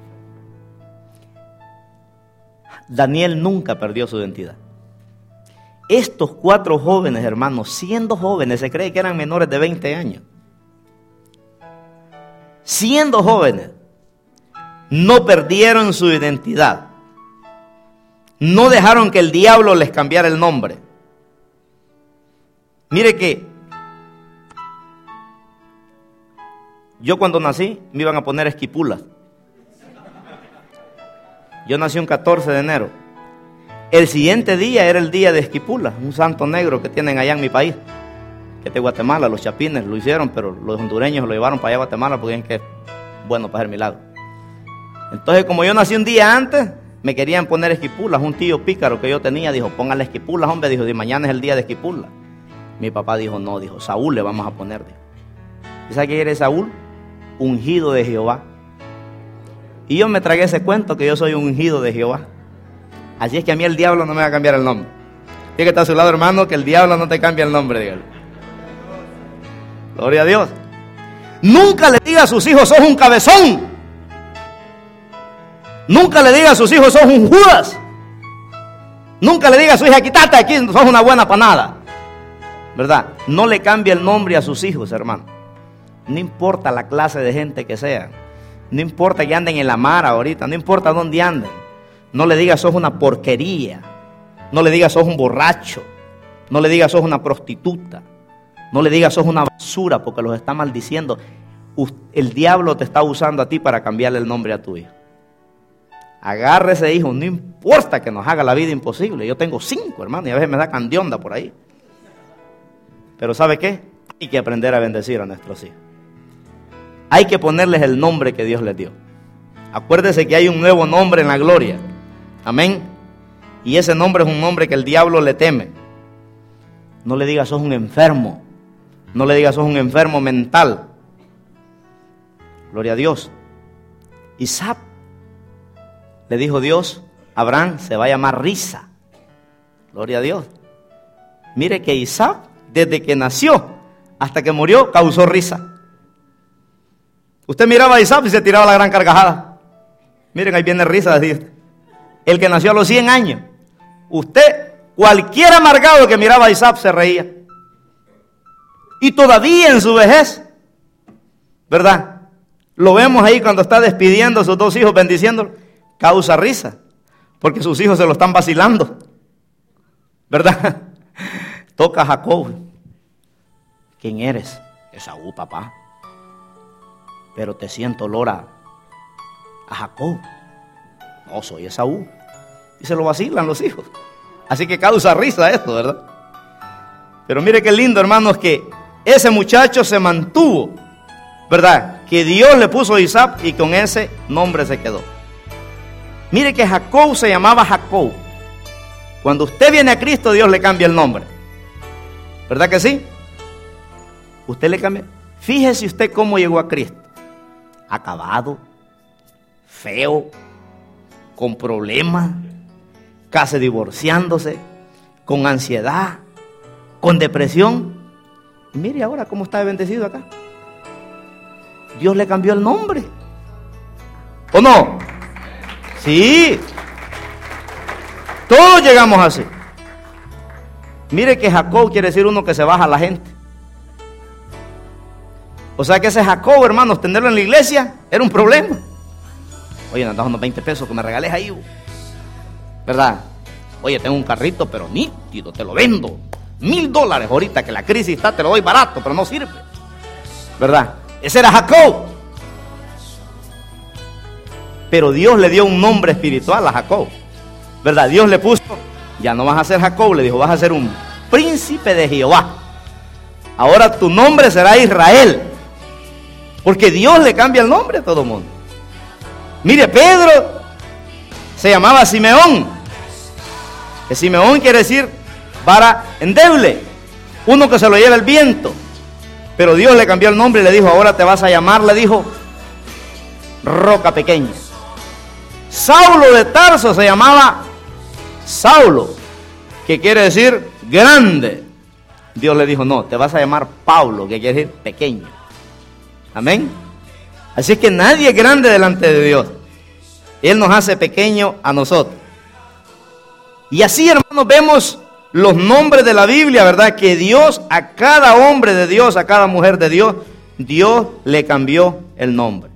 Daniel nunca perdió su identidad. Estos cuatro jóvenes, hermanos, siendo jóvenes, se cree que eran menores de veinte años. Siendo jóvenes, no perdieron su identidad. No dejaron que el diablo les cambiara el nombre. Mire que yo cuando nací me iban a poner Esquipulas. Yo nací un catorce de enero. El siguiente día era el día de Esquipulas, un santo negro que tienen allá en mi país, que es de Guatemala. Los chapines lo hicieron, pero los hondureños lo llevaron para allá a Guatemala porque dicen que es bueno para hacer milagros. Entonces, como yo nací un día antes, me querían poner Esquipulas. Un tío pícaro que yo tenía dijo, póngale Esquipulas, hombre. Dijo, de mañana es el día de Esquipulas. Mi papá dijo, no, dijo, Saúl le vamos a poner. Dijo. ¿Y sabe qué era Saúl? Ungido de Jehová. Y yo me tragué ese cuento que yo soy un ungido de Jehová. Así es que a mí el diablo no me va a cambiar el nombre. Tiene que estar a su lado, hermano, que el diablo no te cambia el nombre, dígale. Gloria a Dios. Nunca le diga a sus hijos, sos un cabezón. Nunca le diga a sus hijos, sos un Judas. Nunca le diga a su hija, quítate aquí, sos una buena panada. ¿Verdad? No le cambie el nombre a sus hijos, hermano. No importa la clase de gente que sean. No importa que anden en la mar ahorita. No importa dónde anden. No le digas sos una porquería. No le digas sos un borracho. No le digas sos una prostituta. No le digas sos una basura porque los está maldiciendo. El diablo te está usando a ti para cambiarle el nombre a tu hijo. Agarre ese hijo. No importa que nos haga la vida imposible. Yo tengo cinco, hermano, y a veces me da candionda por ahí. Pero ¿sabe qué? Hay que aprender a bendecir a nuestros hijos. Hay que ponerles el nombre que Dios les dio. Acuérdese que hay un nuevo nombre en la gloria. Amén. Y ese nombre es un nombre que el diablo le teme. No le digas sos un enfermo. No le digas sos un enfermo mental. Gloria a Dios. Isaac, le dijo Dios, Abraham se va a llamar Risa. Gloria a Dios. Mire que Isaac, desde que nació hasta que murió, causó risa. Usted miraba a Isaac y se tiraba la gran carcajada. Miren, ahí viene risa, decir. El que nació a los cien años. Usted, cualquier amargado que miraba a Isaac se reía. Y todavía en su vejez, ¿verdad? Lo vemos ahí cuando está despidiendo a sus dos hijos, bendiciéndolos. Causa risa, porque sus hijos se lo están vacilando, ¿verdad? Toca a Jacob. ¿Quién eres? Esaú, papá. Pero te siento olor a, a Jacob. No, soy Esaú. Y se lo vacilan los hijos. Así que causa risa esto, ¿verdad? Pero mire qué lindo, hermanos, que ese muchacho se mantuvo, ¿verdad? Que Dios le puso Isaac y con ese nombre se quedó. Mire que Jacob se llamaba Jacob. Cuando usted viene a Cristo, Dios le cambia el nombre. ¿Verdad que sí? Usted le cambia. Fíjese usted cómo llegó a Cristo. Acabado, feo, con problemas, casi divorciándose, con ansiedad, con depresión. Y mire ahora cómo está bendecido acá. Dios le cambió el nombre. ¿O no? Sí. Todos llegamos así. Mire que Jacob quiere decir uno que se baja a la gente. O sea que ese Jacob, hermanos, tenerlo en la iglesia era un problema. Oye, me das unos veinte pesos que me regales ahí, ¿verdad? Oye, tengo un carrito, pero nítido, te lo vendo. Mil dólares ahorita que la crisis está, te lo doy barato, pero no sirve. ¿Verdad? Ese era Jacob. Pero Dios le dio un nombre espiritual a Jacob. ¿Verdad? Dios le puso, ya no vas a ser Jacob, le dijo, vas a ser un príncipe de Jehová. Ahora tu nombre será Israel. Porque Dios le cambia el nombre a todo el mundo. Mire, Pedro se llamaba Simeón. Que Simeón quiere decir vara endeble, uno que se lo lleva el viento. Pero Dios le cambió el nombre y le dijo, ahora te vas a llamar, le dijo, roca pequeña. Saulo de Tarso se llamaba Saulo, que quiere decir grande. Dios le dijo, no, te vas a llamar Pablo, que quiere decir pequeño. Amén. Así es que nadie es grande delante de Dios. Él nos hace pequeño a nosotros. Y así, hermanos, vemos los nombres de la Biblia, ¿verdad? Que Dios, a cada hombre de Dios, a cada mujer de Dios, Dios le cambió el nombre.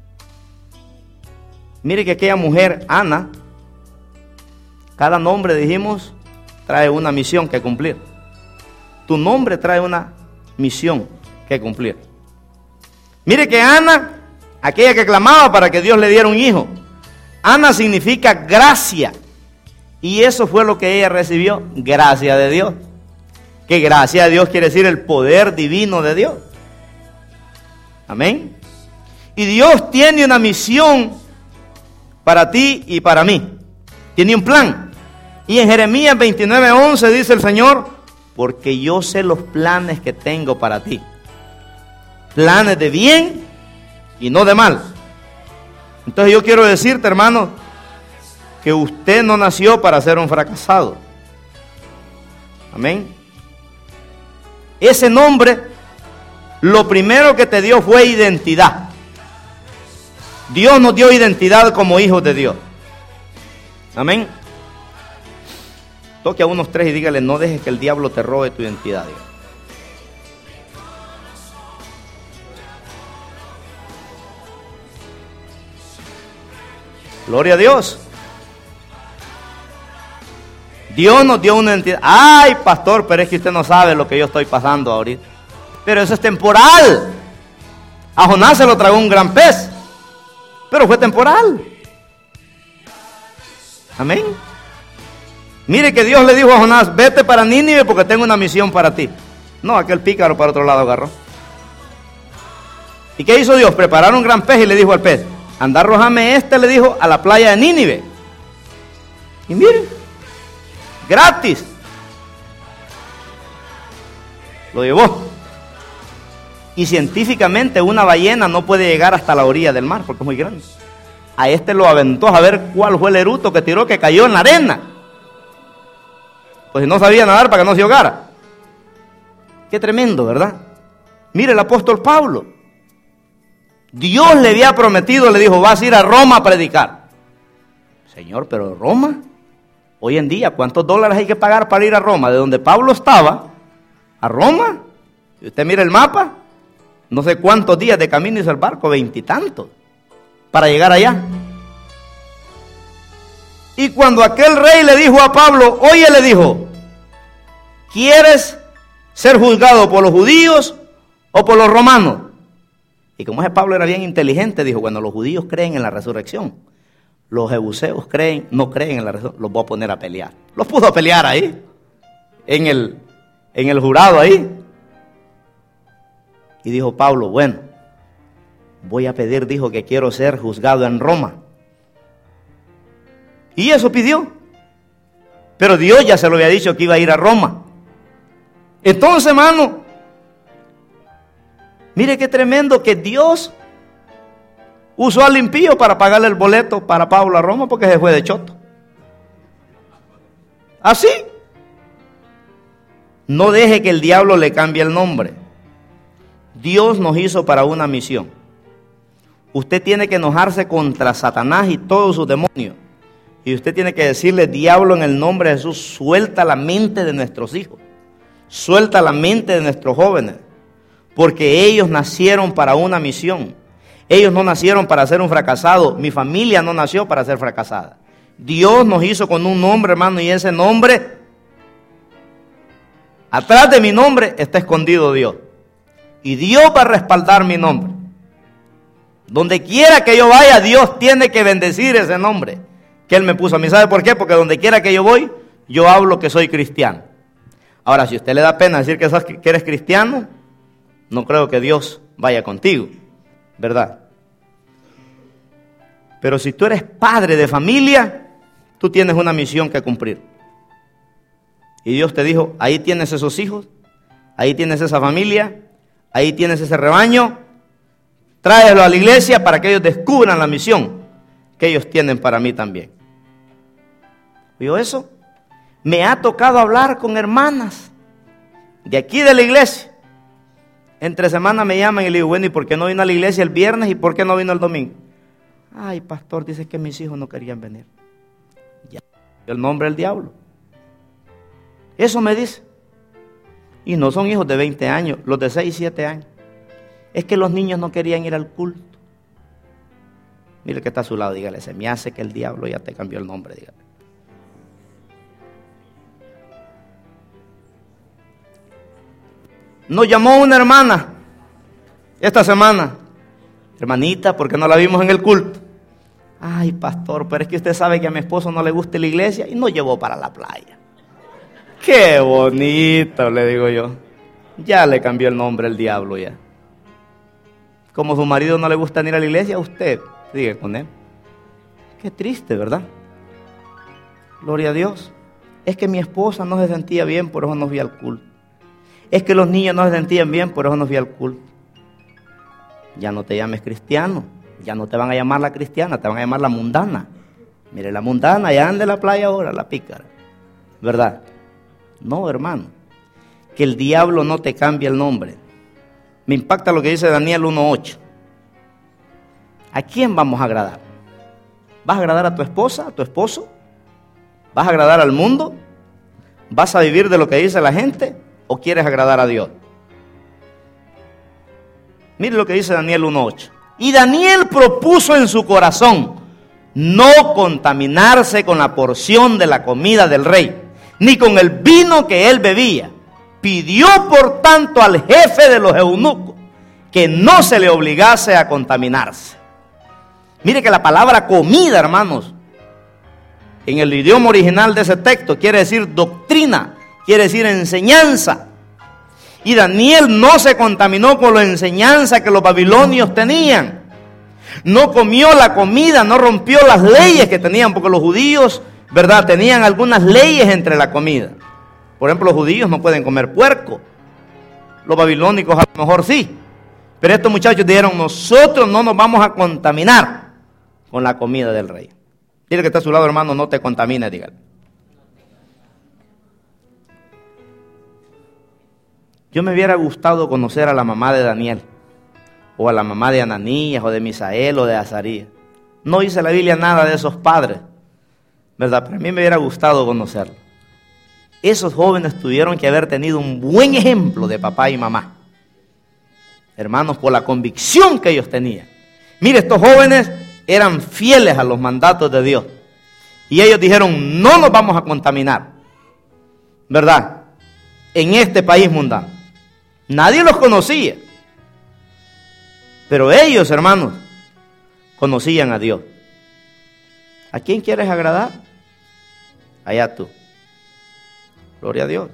Mire que aquella mujer, Ana, cada nombre, dijimos, trae una misión que cumplir. Tu nombre trae una misión que cumplir. Mire que Ana, aquella que clamaba para que Dios le diera un hijo, Ana significa gracia. Y eso fue lo que ella recibió, gracia de Dios. Que gracia de Dios quiere decir el poder divino de Dios. Amén. Y Dios tiene una misión para ti y para mí. Tiene un plan. Y en Jeremías veintinueve once dice el Señor, porque yo sé los planes que tengo para ti. Planes de bien y no de mal. Entonces yo quiero decirte, hermano, que usted no nació para ser un fracasado. Amén. Ese nombre, lo primero que te dio fue identidad. Dios nos dio identidad como hijos de Dios. Amén. Toque a unos tres y dígale, no dejes que el diablo te robe tu identidad, Dios. Gloria a Dios. Dios nos dio una identidad. Ay, pastor, pero es que usted no sabe lo que yo estoy pasando ahorita. Pero eso es temporal. A Jonás se lo tragó un gran pez, pero fue temporal. Amén. Mire que Dios le dijo a Jonás, vete para Nínive porque tengo una misión para ti. No, aquel pícaro para otro lado agarró. ¿Y qué hizo Dios? Preparar un gran pez y le dijo al pez, anda, arrójame este, le dijo, a la playa de Nínive. Y mire, gratis. Lo llevó. Y científicamente una ballena no puede llegar hasta la orilla del mar porque es muy grande. A este lo aventó a ver cuál fue el eruto que tiró, que cayó en la arena. Pues no sabía nadar para que no se ahogara. Qué tremendo, ¿verdad? Mire el apóstol Pablo. Dios le había prometido, le dijo, vas a ir a Roma a predicar. Señor, pero Roma, hoy en día, ¿cuántos dólares hay que pagar para ir a Roma? De donde Pablo estaba, a Roma, si usted mira el mapa, no sé cuántos días de camino hizo el barco, veintitantos, para llegar allá. Y cuando aquel rey le dijo a Pablo, oye, le dijo, ¿quieres ¿Ser juzgado por los judíos o por los romanos? Y como ese Pablo era bien inteligente, dijo, bueno, los judíos creen en la resurrección. Los jebuseos creen, no creen en la resurrección, los voy a poner a pelear. Los puso a pelear ahí, en el, en el jurado ahí. Y dijo Pablo, bueno, voy a pedir, dijo, que quiero ser juzgado en Roma. Y eso pidió. Pero Dios ya se lo había dicho que iba a ir a Roma. Entonces, hermano, mire qué tremendo que Dios usó al impío para pagarle el boleto para Pablo a Roma, porque se fue de choto. Así. No deje que el diablo le cambie el nombre. Dios nos hizo para una misión. Usted tiene que enojarse contra Satanás y todos sus demonios. Y usted tiene que decirle, diablo, en el nombre de Jesús, suelta la mente de nuestros hijos. Suelta la mente de nuestros jóvenes. Porque ellos nacieron para una misión. Ellos no nacieron para ser un fracasado. Mi familia no nació para ser fracasada. Dios nos hizo con un nombre, hermano, y ese nombre, atrás de mi nombre está escondido Dios. Y Dios va a respaldar mi nombre. Donde quiera que yo vaya, Dios tiene que bendecir ese nombre que Él me puso a mí. ¿Sabe por qué? Porque donde quiera que yo voy, yo hablo que soy cristiano. Ahora, si a usted le da pena decir que, sos, que eres cristiano, no creo que Dios vaya contigo, ¿verdad? Pero si tú eres padre de familia, tú tienes una misión que cumplir. Y Dios te dijo, ahí tienes esos hijos, ahí tienes esa familia, ahí tienes ese rebaño, tráelo a la iglesia para que ellos descubran la misión que ellos tienen para mí también. ¿Vio eso? Me ha tocado hablar con hermanas de aquí de la iglesia. Entre semana me llaman y le digo, bueno, ¿y por qué no vino a la iglesia el viernes y por qué no vino el domingo? Ay, pastor, dice que mis hijos no querían venir. Ya, el nombre del diablo. Eso me dice. Y no son hijos de veinte años, los de seis, siete años. Es que los niños no querían ir al culto. Mire que está a su lado, dígale, se me hace que el diablo ya te cambió el nombre, dígale. Nos llamó una hermana esta semana. Hermanita, ¿por qué no la vimos en el culto? Ay, pastor, pero es que usted sabe que a mi esposo no le gusta la iglesia y nos llevó para la playa. Qué bonito, le digo yo. Ya le cambió el nombre el diablo ya. Como su marido no le gusta ir a la iglesia, usted sigue con él. Qué triste, ¿verdad? Gloria a Dios. Es que mi esposa no se sentía bien, por eso no fui al culto. Es que los niños no se sentían bien, por eso no fui al culto. Ya no te llames cristiano. Ya no te van a llamar la cristiana, te van a llamar la mundana. Mire, la mundana, ya anda en la playa ahora, la pícara. ¿Verdad? No, hermano. Que el diablo no te cambie el nombre. Me impacta lo que dice Daniel uno ocho. ¿A quién vamos a agradar? ¿Vas a agradar a tu esposa, a tu esposo? ¿Vas a agradar al mundo? ¿Vas a vivir de lo que dice la gente? ¿O quieres agradar a Dios? Mire lo que dice Daniel uno ocho. Y Daniel propuso en su corazón no contaminarse con la porción de la comida del rey, ni con el vino que él bebía. Pidió por tanto al jefe de los eunucos que no se le obligase a contaminarse. Mire que la palabra comida, hermanos, en el idioma original de ese texto quiere decir doctrina, quiere decir enseñanza. Y Daniel no se contaminó con la enseñanza que los babilonios tenían. No comió la comida, no rompió las leyes que tenían, porque los judíos, ¿verdad?, tenían algunas leyes entre la comida. Por ejemplo, los judíos no pueden comer puerco. Los babilónicos a lo mejor sí. Pero estos muchachos dijeron, nosotros no nos vamos a contaminar con la comida del rey. Dile que está a su lado, hermano, no te contamines, dígale. Yo me hubiera gustado conocer a la mamá de Daniel, o a la mamá de Ananías, o de Misael, o de Azarías. No dice la Biblia nada de esos padres, ¿verdad? Pero a mí me hubiera gustado conocerlo. Esos jóvenes tuvieron que haber tenido un buen ejemplo de papá y mamá, hermanos, por la convicción que ellos tenían. Mire, estos jóvenes eran fieles a los mandatos de Dios. Y ellos dijeron, no nos vamos a contaminar, ¿verdad?, en este país mundano. Nadie los conocía. Pero ellos, hermanos, conocían a Dios. ¿A quién quieres agradar? Allá tú. Gloria a Dios.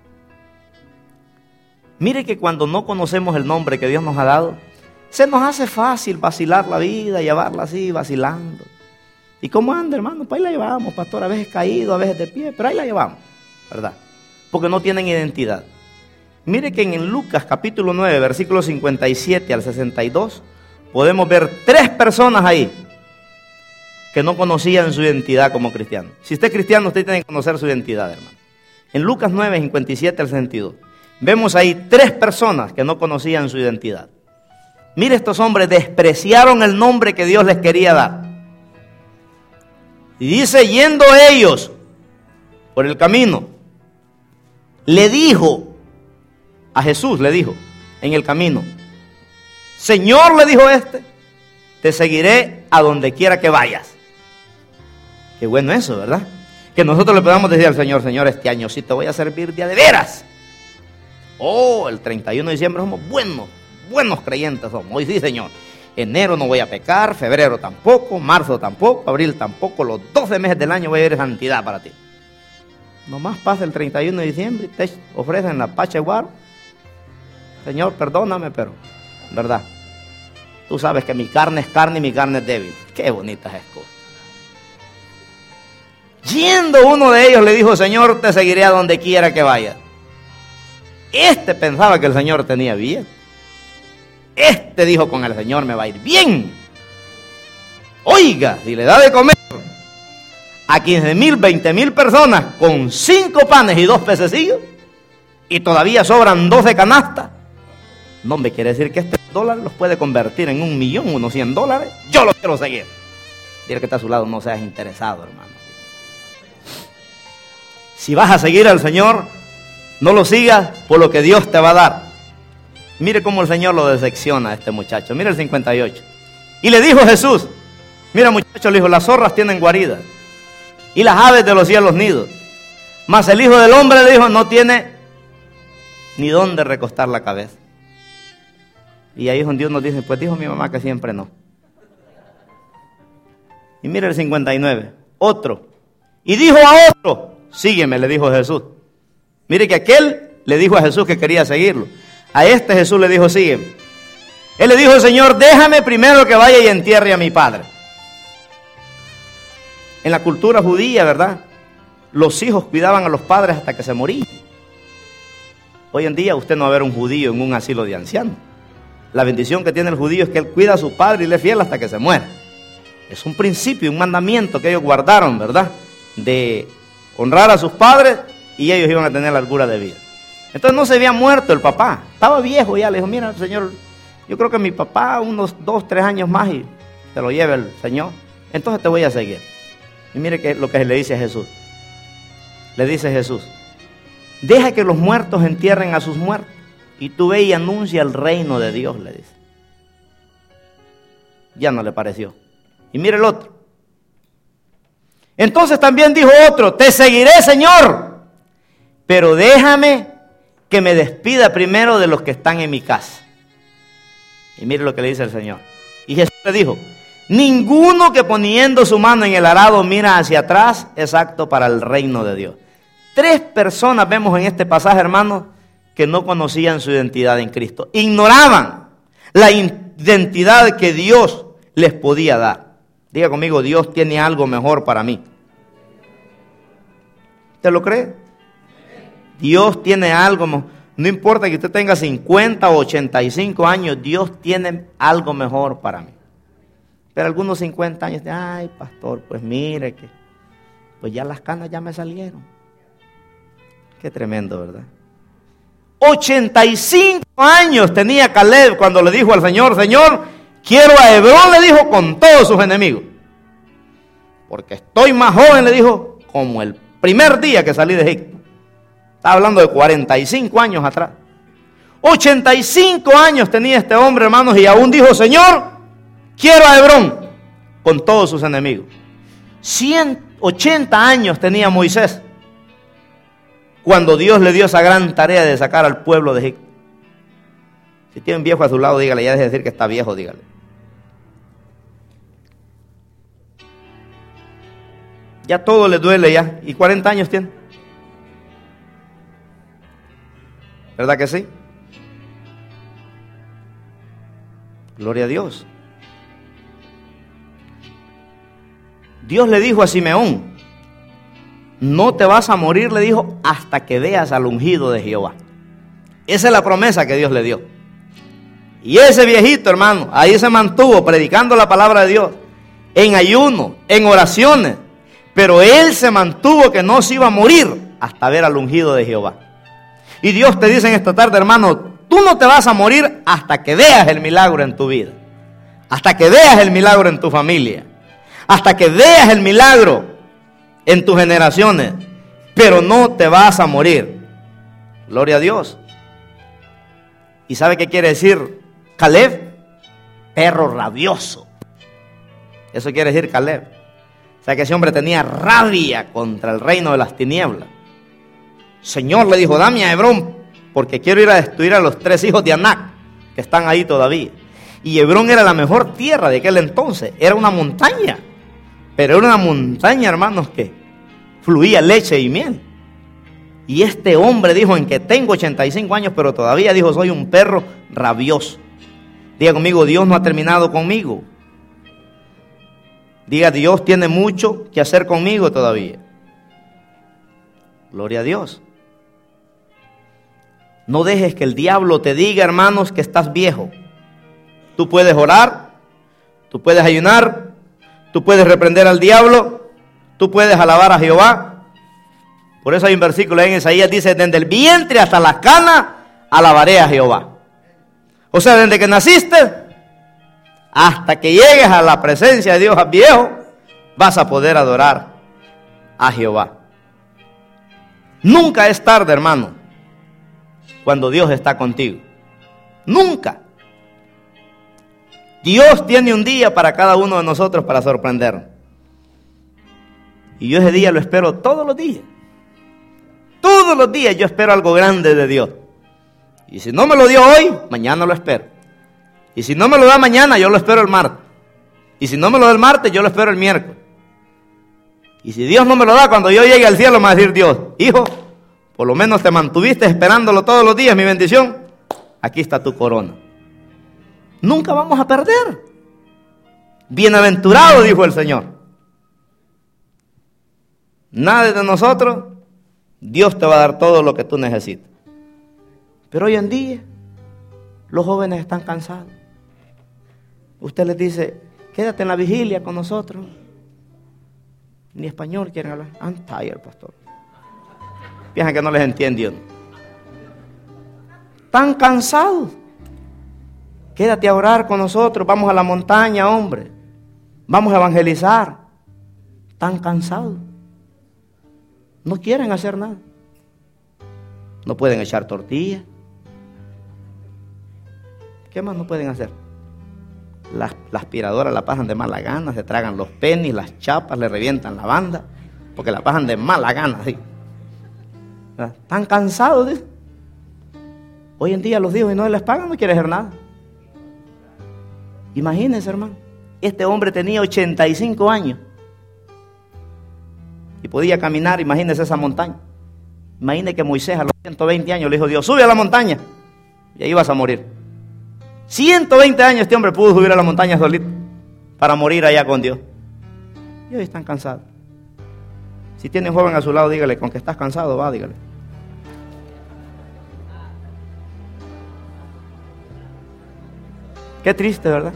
Mire que cuando no conocemos el nombre que Dios nos ha dado, se nos hace fácil vacilar la vida, llevarla así, vacilando. ¿Y cómo anda, hermano? Pues ahí la llevamos, pastor, a veces caído, a veces de pie, pero ahí la llevamos, ¿verdad? Porque no tienen identidad. Mire que en Lucas capítulo nueve, versículos cincuenta y siete al sesenta y dos, podemos ver tres personas ahí que no conocían su identidad como cristianos. Si usted es cristiano, usted tiene que conocer su identidad, hermano. En Lucas nueve, cincuenta y siete al sesenta y dos, vemos ahí tres personas que no conocían su identidad. Mire, estos hombres despreciaron el nombre que Dios les quería dar. Y dice, yendo ellos por el camino, le dijo a Jesús, le dijo en el camino, Señor, le dijo este, te seguiré a donde quiera que vayas. Qué bueno eso, ¿verdad? Que nosotros le podamos decir al Señor, Señor, este año sí te voy a servir de a de veras. Oh, el treinta y uno de diciembre somos buenos, buenos creyentes somos. Hoy sí, Señor. Enero no voy a pecar, febrero tampoco, marzo tampoco, abril tampoco, los doce meses del año voy a ir a santidad para ti. Nomás pasa el treinta y uno de diciembre y te ofrecen la pacheguar. Señor, perdóname, pero, ¿verdad? Tú sabes que mi carne es carne y mi carne es débil. Qué bonitas excusas. Yendo uno de ellos le dijo, Señor, te seguiré a donde quiera que vayas. Este pensaba que el Señor tenía bien. Este dijo, con el Señor me va a ir bien. Oiga, si le da de comer a quince mil, veinte mil personas con cinco panes y dos pececillos y todavía sobran doce canastas, no me quiere decir que este dólar los puede convertir en un millón, unos cien dólares. Yo lo quiero seguir. Dile que está a su lado, no seas interesado, hermano. Si vas a seguir al Señor, no lo sigas por lo que Dios te va a dar. Mire cómo el Señor lo decepciona a este muchacho. Mire el cincuenta y ocho. Y le dijo Jesús, mira muchacho, le dijo, las zorras tienen guaridas y las aves de los cielos nidos, mas el Hijo del Hombre, le dijo, no tiene ni dónde recostar la cabeza. Y ahí es donde Dios nos dice, pues dijo mi mamá que siempre no. Y mire el cincuenta y nueve. Otro. Y dijo a otro, sígueme, le dijo Jesús. Mire que aquel le dijo a Jesús que quería seguirlo. A este Jesús le dijo, sígueme. Él le dijo, Señor, déjame primero que vaya y entierre a mi padre. En la cultura judía, ¿verdad? Los hijos cuidaban a los padres hasta que se morían. Hoy en día usted no va a ver un judío en un asilo de ancianos. La bendición que tiene el judío es que él cuida a su padre y le es fiel hasta que se muera. Es un principio, un mandamiento que ellos guardaron, ¿verdad? De honrar a sus padres y ellos iban a tener largura de vida. Entonces no se había muerto el papá, estaba viejo ya, le dijo, mira Señor, yo creo que mi papá unos dos, tres años más y te lo lleve el Señor, entonces te voy a seguir. Y mire que lo que le dice a Jesús, le dice Jesús, deja que los muertos entierren a sus muertos y tú ve y anuncia el reino de Dios, le dice. Ya no le pareció. Y mire el otro. Entonces también dijo otro, te seguiré, Señor, pero déjame que me despida primero de los que están en mi casa. Y mire lo que le dice el Señor. Y Jesús le dijo, ninguno que poniendo su mano en el arado mira hacia atrás es apto para el reino de Dios. Tres personas vemos en este pasaje, hermanos, que no conocían su identidad en Cristo. Ignoraban la identidad que Dios les podía dar. Diga conmigo, Dios tiene algo mejor para mí. ¿Te lo cree? Dios tiene algo, no importa que usted tenga cincuenta o ochenta y cinco años, Dios tiene algo mejor para mí. Pero algunos cincuenta años, ay pastor, pues mire que, pues ya las canas ya me salieron. Qué tremendo, ¿verdad? ochenta y cinco años tenía Caleb cuando le dijo al Señor, Señor, quiero a Hebrón, le dijo, con todos sus enemigos. Porque estoy más joven, le dijo, como el primer día que salí de Egipto. Está hablando de cuarenta y cinco años atrás. ochenta y cinco años tenía este hombre, hermanos, y aún dijo, Señor, quiero a Hebrón con todos sus enemigos. ciento ochenta años tenía Moisés. cuando Dios le dio esa gran tarea de sacar al pueblo de Egipto. Si tiene un viejo a su lado, dígale, ya deje de decir que está viejo, dígale. Ya todo le duele ya. ¿Y cuarenta años tiene? ¿Verdad que sí? Gloria a Dios. Dios le dijo a Simeón, no te vas a morir, le dijo, hasta que veas al ungido de Jehová. Esa es la promesa que Dios le dio. Y ese viejito, hermano, ahí se mantuvo predicando la palabra de Dios, en ayuno, en oraciones, pero él se mantuvo que no se iba a morir hasta ver al ungido de Jehová. Y Dios te dice en esta tarde, hermano, tú no te vas a morir hasta que veas el milagro en tu vida, hasta que veas el milagro en tu familia, hasta que veas el milagro en tus generaciones, pero no te vas a morir. Gloria a Dios. ¿Y sabe qué quiere decir Caleb? Perro rabioso. Eso quiere decir Caleb. O sea que ese hombre tenía rabia contra el reino de las tinieblas. Señor, le dijo, dame a Hebrón, porque quiero ir a destruir a los tres hijos de Anac, que están ahí todavía. Y Hebrón era la mejor tierra de aquel entonces, era una montaña. Pero era una montaña, hermanos, que fluía leche y miel. Y este hombre dijo, en que tengo ochenta y cinco años, pero todavía dijo, soy un perro rabioso. Diga conmigo, Dios no ha terminado conmigo. Diga, Dios tiene mucho que hacer conmigo todavía. Gloria a Dios. No dejes que el diablo te diga, hermanos, que estás viejo. Tú puedes orar, tú puedes ayunar, tú puedes reprender al diablo, tú puedes alabar a Jehová. Por eso hay un versículo en Isaías, dice, desde el vientre hasta la cana, alabaré a Jehová. O sea, desde que naciste, hasta que llegues a la presencia de Dios viejo, vas a poder adorar a Jehová. Nunca es tarde, hermano, cuando Dios está contigo. Nunca. Dios tiene un día para cada uno de nosotros para sorprendernos. Y yo ese día lo espero todos los días. Todos los días yo espero algo grande de Dios. Y si no me lo dio hoy, mañana lo espero. Y si no me lo da mañana, yo lo espero el martes. Y si no me lo da el martes, yo lo espero el miércoles. Y si Dios no me lo da, cuando yo llegue al cielo, me va a decir Dios, hijo, por lo menos te mantuviste esperándolo todos los días, mi bendición. Aquí está tu corona. Nunca vamos a perder. Bienaventurado, dijo el Señor. Nada de nosotros, Dios te va a dar todo lo que tú necesitas. Pero hoy en día, los jóvenes están cansados. Usted les dice, quédate en la vigilia con nosotros. Ni español quieren hablar. I'm tired, pastor. Piensan que no les entiendo. Están cansados. Quédate a orar con nosotros. Vamos a la montaña, hombre. Vamos a evangelizar. Están cansados. No quieren hacer nada. No pueden echar tortillas. ¿Qué más no pueden hacer? La, la aspiradora la pasan de mala gana, se tragan los penis, las chapas, le revientan la banda, porque la pasan de mala gana, ¿sí? Están cansados, ¿sí? Hoy en día los hijos y no les pagan, no quieren hacer nada. Imagínense, hermano, este hombre tenía ochenta y cinco años y podía caminar, imagínense esa montaña. Imagínense que Moisés a los ciento veinte años le dijo Dios, sube a la montaña y ahí vas a morir. ciento veinte años este hombre pudo subir a la montaña solito para morir allá con Dios. Y hoy están cansados. Si tiene un joven a su lado, dígale, con que estás cansado, va, dígale. Qué triste, ¿verdad?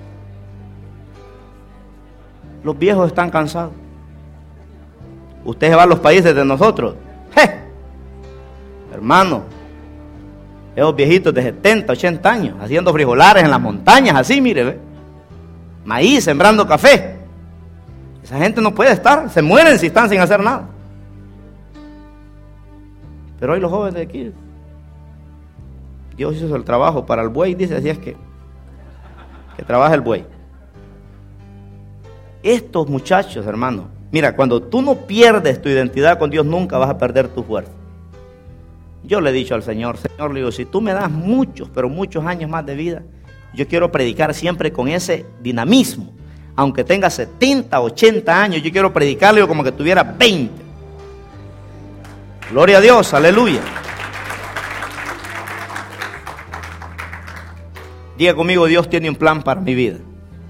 Los viejos están cansados. Usted se va a los países de nosotros. ¡Je! Hermano, esos viejitos de setenta, ochenta años, haciendo frijolares en las montañas, así, mire, ¿ve? Maíz, sembrando café. Esa gente no puede estar, se mueren si están sin hacer nada. Pero hoy los jóvenes de aquí, Dios hizo el trabajo para el buey, dice, así es que, que trabaja el buey. Estos muchachos, hermano, mira, cuando tú no pierdes tu identidad con Dios, nunca vas a perder tu fuerza. Yo le he dicho al Señor, Señor, le digo, si tú me das muchos, pero muchos años más de vida, yo quiero predicar siempre con ese dinamismo. Aunque tenga setenta, ochenta años, yo quiero predicarle como que tuviera veinte. Gloria a Dios, aleluya. Diga conmigo, Dios tiene un plan para mi vida.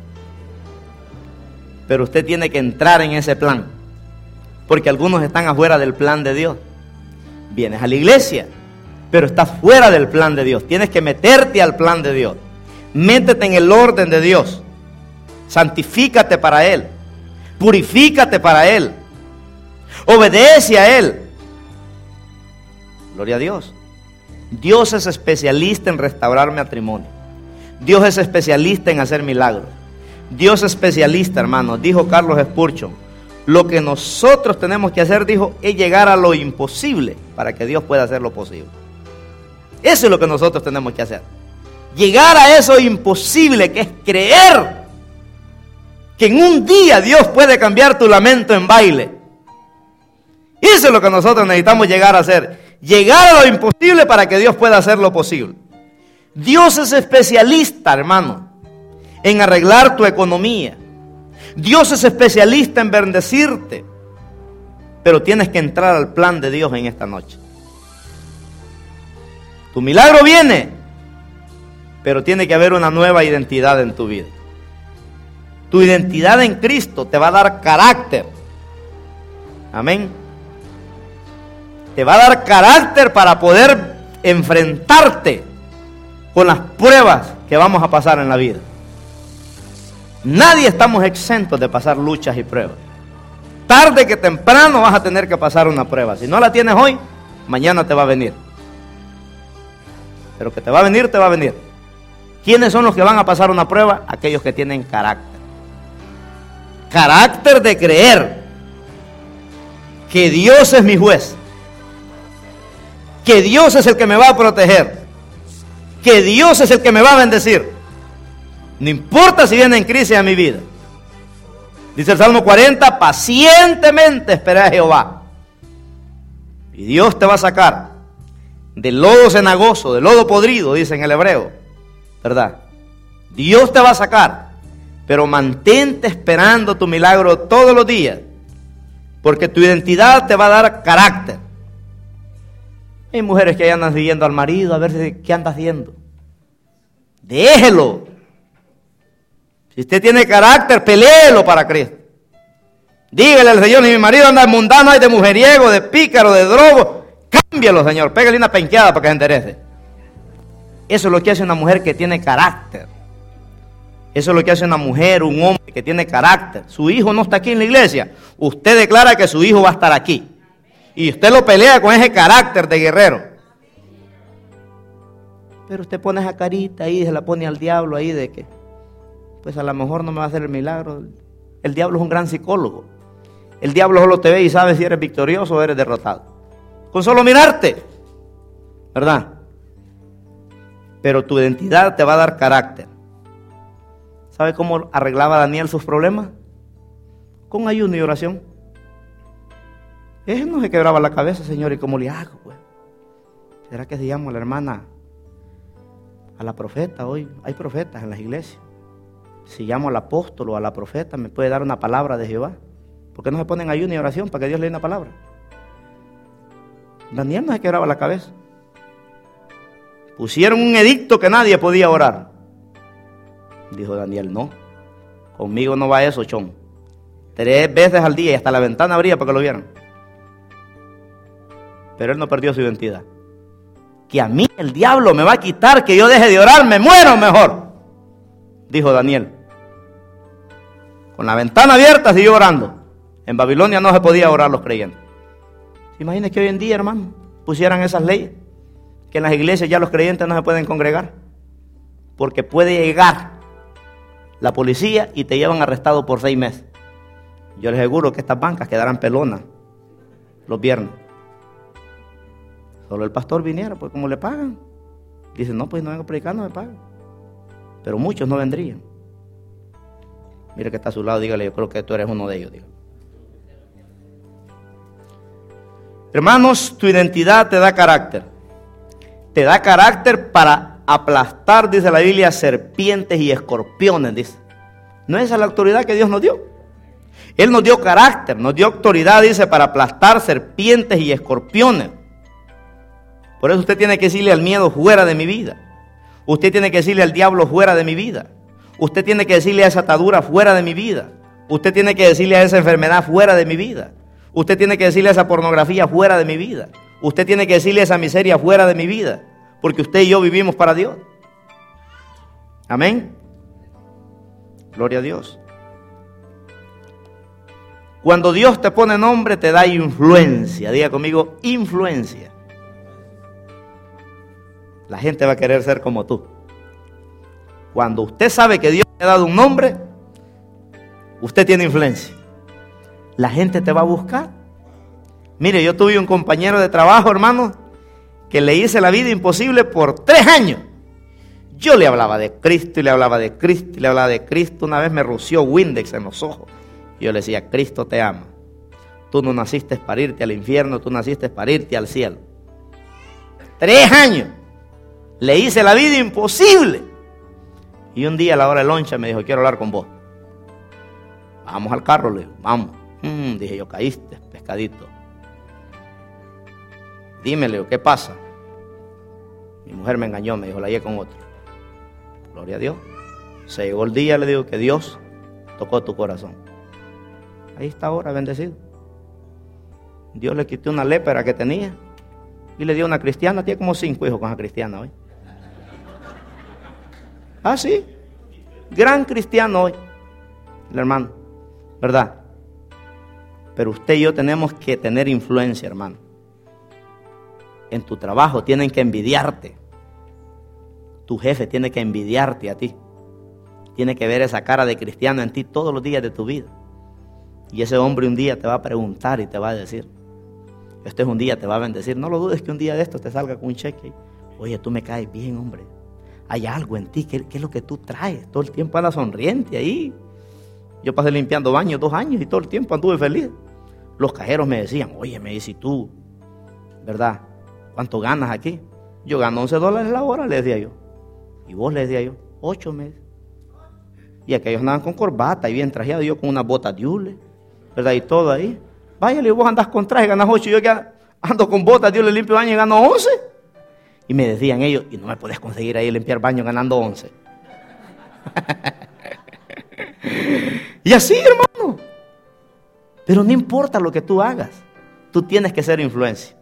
Pero usted tiene que entrar en ese plan. Porque algunos están afuera del plan de Dios. Vienes a la iglesia, pero estás fuera del plan de Dios. Tienes que meterte al plan de Dios. Métete en el orden de Dios. Santifícate para Él. Purifícate para Él. Obedece a Él. Gloria a Dios. Dios es especialista en restaurar matrimonio. Dios es especialista en hacer milagros. Dios es especialista, hermano. Dijo Carlos Spurgeon, lo que nosotros tenemos que hacer, dijo, es llegar a lo imposible para que Dios pueda hacer lo posible. Eso es lo que nosotros tenemos que hacer. Llegar a eso imposible, que es creer que en un día Dios puede cambiar tu lamento en baile. Eso es lo que nosotros necesitamos llegar a hacer. Llegar a lo imposible para que Dios pueda hacer lo posible. Dios es especialista, hermano, en arreglar tu economía. Dios es especialista en bendecirte. Pero tienes que entrar al plan de Dios en esta noche. Tu milagro viene, pero tiene que haber una nueva identidad en tu vida. Tu identidad en Cristo te va a dar carácter. Amén. Te va a dar carácter para poder enfrentarte con las pruebas que vamos a pasar en la vida. Nadie estamos exentos de pasar luchas y pruebas. Tarde que temprano vas a tener que pasar una prueba. Si no la tienes hoy, mañana te va a venir. Pero que te va a venir, te va a venir. ¿Quiénes son los que van a pasar una prueba? Aquellos que tienen carácter. Carácter de creer que Dios es mi juez. Que Dios es el que me va a proteger. Que Dios es el que me va a bendecir. No importa si viene en crisis a mi vida. Dice el Salmo cuarenta, pacientemente esperé a Jehová. Y Dios te va a sacar del lodo cenagoso, del lodo podrido, dice en el hebreo. ¿Verdad? Dios te va a sacar. Pero mantente esperando tu milagro todos los días. Porque tu identidad te va a dar carácter. Hay mujeres que andan siguiendo al marido a ver si, qué anda haciendo. Déjelo. Si usted tiene carácter, peléelo para Cristo. Dígale al Señor, si mi marido anda mundano, hay de mujeriego, de pícaro, de drogo, cámbialo, Señor. Pégale una penqueada para que se enderece. Eso es lo que hace una mujer que tiene carácter. Eso es lo que hace una mujer, un hombre que tiene carácter. Su hijo no está aquí en la iglesia. Usted declara que su hijo va a estar aquí. Y usted lo pelea con ese carácter de guerrero. Pero usted pone esa carita ahí, se la pone al diablo ahí de que, pues a lo mejor no me va a hacer el milagro. El diablo es un gran psicólogo. El diablo solo te ve y sabe si eres victorioso o eres derrotado. Con solo mirarte. ¿Verdad? Pero tu identidad te va a dar carácter. ¿Sabe cómo arreglaba Daniel sus problemas? Con ayuno y oración. Él no se quebraba la cabeza, Señor, ¿y cómo le hago? Pues? ¿Será que se llama a la hermana, a la profeta hoy? Hay profetas en las iglesias. Si llamo al apóstol o a la profeta, me puede dar una palabra de Jehová. ¿Por qué no se ponen ayuno y oración para que Dios le dé una palabra? Daniel no se quebraba la cabeza. Pusieron un edicto que nadie podía orar. Dijo Daniel, no, conmigo no va eso, chon. Tres veces al día y hasta la ventana abría para que lo vieran. Pero él no perdió su identidad. Que a mí el diablo me va a quitar que yo deje de orar, me muero mejor, dijo Daniel. Con la ventana abierta siguió orando. En Babilonia no se podía orar los creyentes. ¿Se imagina que hoy en día, hermano, pusieran esas leyes? Que en las iglesias ya los creyentes no se pueden congregar. Porque puede llegar la policía y te llevan arrestado por seis meses. Yo les aseguro que estas bancas quedarán pelonas los viernes. Solo el pastor viniera, pues como le pagan. Dice, no, pues no vengo a predicar, no me pagan. Pero muchos no vendrían. Mire que está a su lado, dígale, yo creo que tú eres uno de ellos. Dígale. Hermanos, tu identidad te da carácter. te da carácter para aplastar, dice la Biblia, serpientes y escorpiones, dice. ¿No es esa la autoridad que Dios nos dio? Él nos dio carácter, nos dio autoridad, dice, para aplastar serpientes y escorpiones. Por eso usted tiene que decirle al miedo, fuera de mi vida. Usted tiene que decirle al diablo, fuera de mi vida. Usted tiene que decirle a esa atadura, fuera de mi vida. Usted tiene que decirle a esa enfermedad, fuera de mi vida. Usted tiene que decirle a esa pornografía, fuera de mi vida. Usted tiene que decirle a esa miseria, fuera de mi vida. Porque usted y yo vivimos para Dios. Amén. Gloria a Dios. Cuando Dios te pone nombre, te da influencia. Diga conmigo, influencia. La gente va a querer ser como tú. Cuando usted sabe que Dios le ha dado un nombre, usted tiene influencia. La gente te va a buscar. Mire, yo tuve un compañero de trabajo, hermano, que le hice la vida imposible por tres años. Yo le hablaba de Cristo y le hablaba de Cristo y le hablaba de Cristo. Una vez me roció Windex en los ojos. Y yo le decía, Cristo te ama. Tú no naciste para irte al infierno, tú naciste para irte al cielo. Tres años. Le hice la vida imposible. Y un día a la hora de loncha me dijo, quiero hablar con vos. Vamos al carro, le digo, vamos. Mm, dije yo, caíste, pescadito. Dime, le digo, ¿qué pasa? Mi mujer me engañó, me dijo, la hallé con otro. Gloria a Dios. Se llegó el día, le digo, que Dios tocó tu corazón. Ahí está ahora, bendecido. Dios le quitó una lépera que tenía y le dio una cristiana. Tiene como cinco hijos con esa cristiana hoy. Ah, sí. Gran cristiano hoy, el hermano. ¿Verdad? Pero usted y yo tenemos que tener influencia, hermano. En tu trabajo tienen que envidiarte. Tu jefe tiene que envidiarte a ti. Tiene que ver esa cara de cristiano en ti todos los días de tu vida. Y ese hombre un día te va a preguntar y te va a decir, este es un día, te va a bendecir. No lo dudes que un día de estos te salga con un cheque. Oye, tú me caes bien, hombre. Hay algo en ti, ¿qué, qué es lo que tú traes? Todo el tiempo andas sonriente ahí. Yo pasé limpiando baños dos años y todo el tiempo anduve feliz. Los cajeros me decían, oye, me dices tú, ¿verdad? ¿Cuánto ganas aquí? Yo gano once dólares la hora, le decía yo. Y vos, le decía yo, ocho meses. Y aquellos andaban con corbata y bien trajeados, yo con unas botas de hule, ¿verdad? Y todo ahí. Váyale, vos andás con traje, ganas ocho, yo ya ando con botas de hule, limpio baño y gano once. Y me decían ellos, y no me puedes conseguir ahí limpiar baño ganando once. Y así, hermano. Pero no importa lo que tú hagas, tú tienes que ser influencia.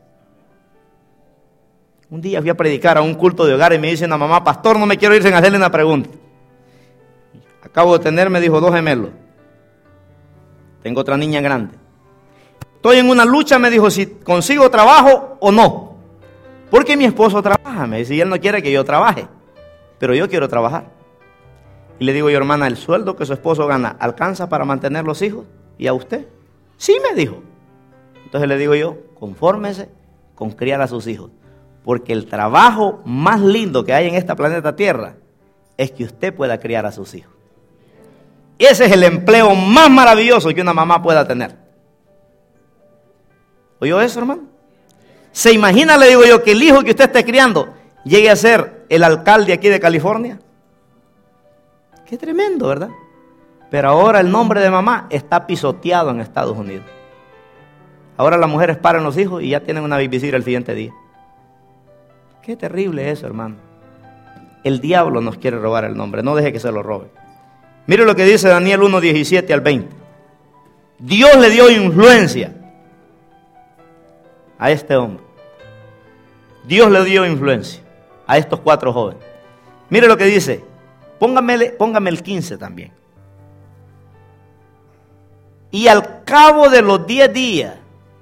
Un día fui a predicar a un culto de hogar y me dice una mamá, pastor, no me quiero ir sin hacerle una pregunta. Acabo de tener, me dijo, dos gemelos. Tengo otra niña grande. Estoy en una lucha, me dijo, si consigo trabajo o no. Porque mi esposo trabaja, me dice, y él no quiere que yo trabaje, pero yo quiero trabajar. Y le digo yo, hermana, ¿el sueldo que su esposo gana alcanza para mantener los hijos? ¿Y a usted? Sí, me dijo. Entonces le digo yo, confórmese con criar a sus hijos. Porque el trabajo más lindo que hay en esta planeta Tierra es que usted pueda criar a sus hijos. Ese es el empleo más maravilloso que una mamá pueda tener. ¿Oyó eso, hermano? ¿Se imagina, le digo yo, que el hijo que usted esté criando llegue a ser el alcalde aquí de California? Qué tremendo, ¿verdad? Pero ahora el nombre de mamá está pisoteado en Estados Unidos. Ahora las mujeres paran los hijos y ya tienen una babysitter el siguiente día. Qué terrible eso, hermano. El diablo nos quiere robar el nombre, no deje que se lo robe. Mire lo que dice Daniel uno, diecisiete al veinte. Dios le dio influencia a este hombre. Dios le dio influencia a estos cuatro jóvenes. Mire lo que dice. Póngame, póngame el quince también. Y al cabo de los diez días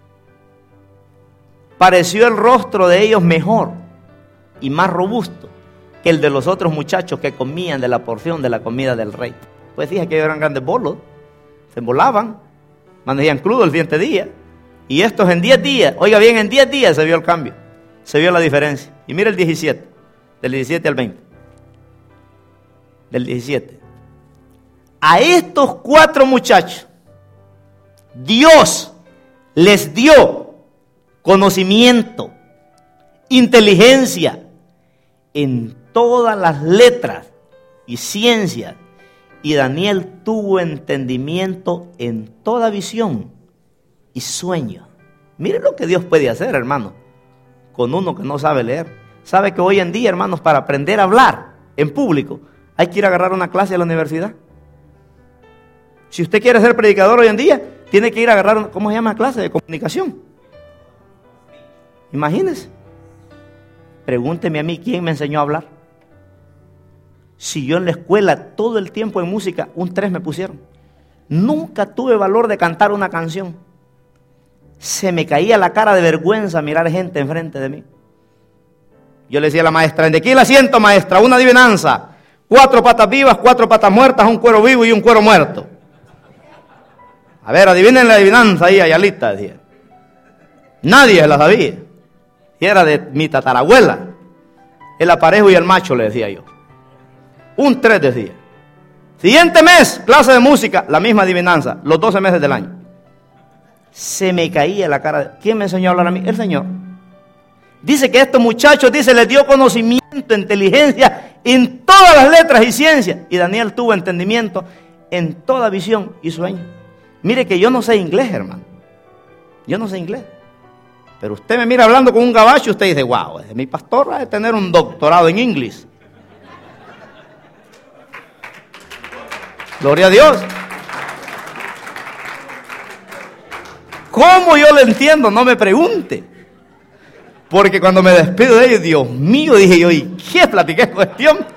pareció el rostro de ellos mejor y más robusto que el de los otros muchachos que comían de la porción de la comida del rey. Pues fíjate que ellos eran grandes bolos, se volaban, mandarían crudo el siguiente día. Y estos en diez días, oiga bien, en diez días se vio el cambio, se vio la diferencia. Y mira el diecisiete, del diecisiete al veinte. Del diecisiete. A estos cuatro muchachos, Dios les dio conocimiento, inteligencia, en todas las letras y ciencias, y Daniel tuvo entendimiento en toda visión y sueño. Mire lo que Dios puede hacer, hermano, con uno que no sabe leer. Sabe que hoy en día, hermanos, para aprender a hablar en público, hay que ir a agarrar una clase a la universidad. Si usted quiere ser predicador hoy en día, tiene que ir a agarrar, una, ¿cómo se llama? Clase de comunicación. Imagínese. Pregúnteme a mí quién me enseñó a hablar. Si yo en la escuela todo el tiempo en música, un tres me pusieron. Nunca tuve valor de cantar una canción. Se me caía la cara de vergüenza mirar gente enfrente de mí. Yo le decía a la maestra, ¿de aquí el asiento, maestra? Una adivinanza. Cuatro patas vivas, cuatro patas muertas, un cuero vivo y un cuero muerto. A ver, adivinen la adivinanza ahí, Ayalita, decía. Nadie la sabía. Y era de mi tatarabuela. El aparejo y el macho, le decía yo. Un tres decía. Siguiente mes, clase de música, la misma adivinanza, los doce meses del año. Se me caía la cara. ¿Quién me enseñó a hablar a mí? El Señor. Dice que estos muchachos, dice, les dio conocimiento, inteligencia en todas las letras y ciencias. Y Daniel tuvo entendimiento en toda visión y sueño. Mire que yo no sé inglés, hermano. Yo no sé inglés. Pero usted me mira hablando con un gabacho y usted dice, wow, mi pastor va a tener un doctorado en inglés. Gloria a Dios. ¿Cómo yo lo entiendo? No me pregunte. Porque cuando me despido de ellos, Dios mío, dije yo, ¿y qué platiqué con este hombre?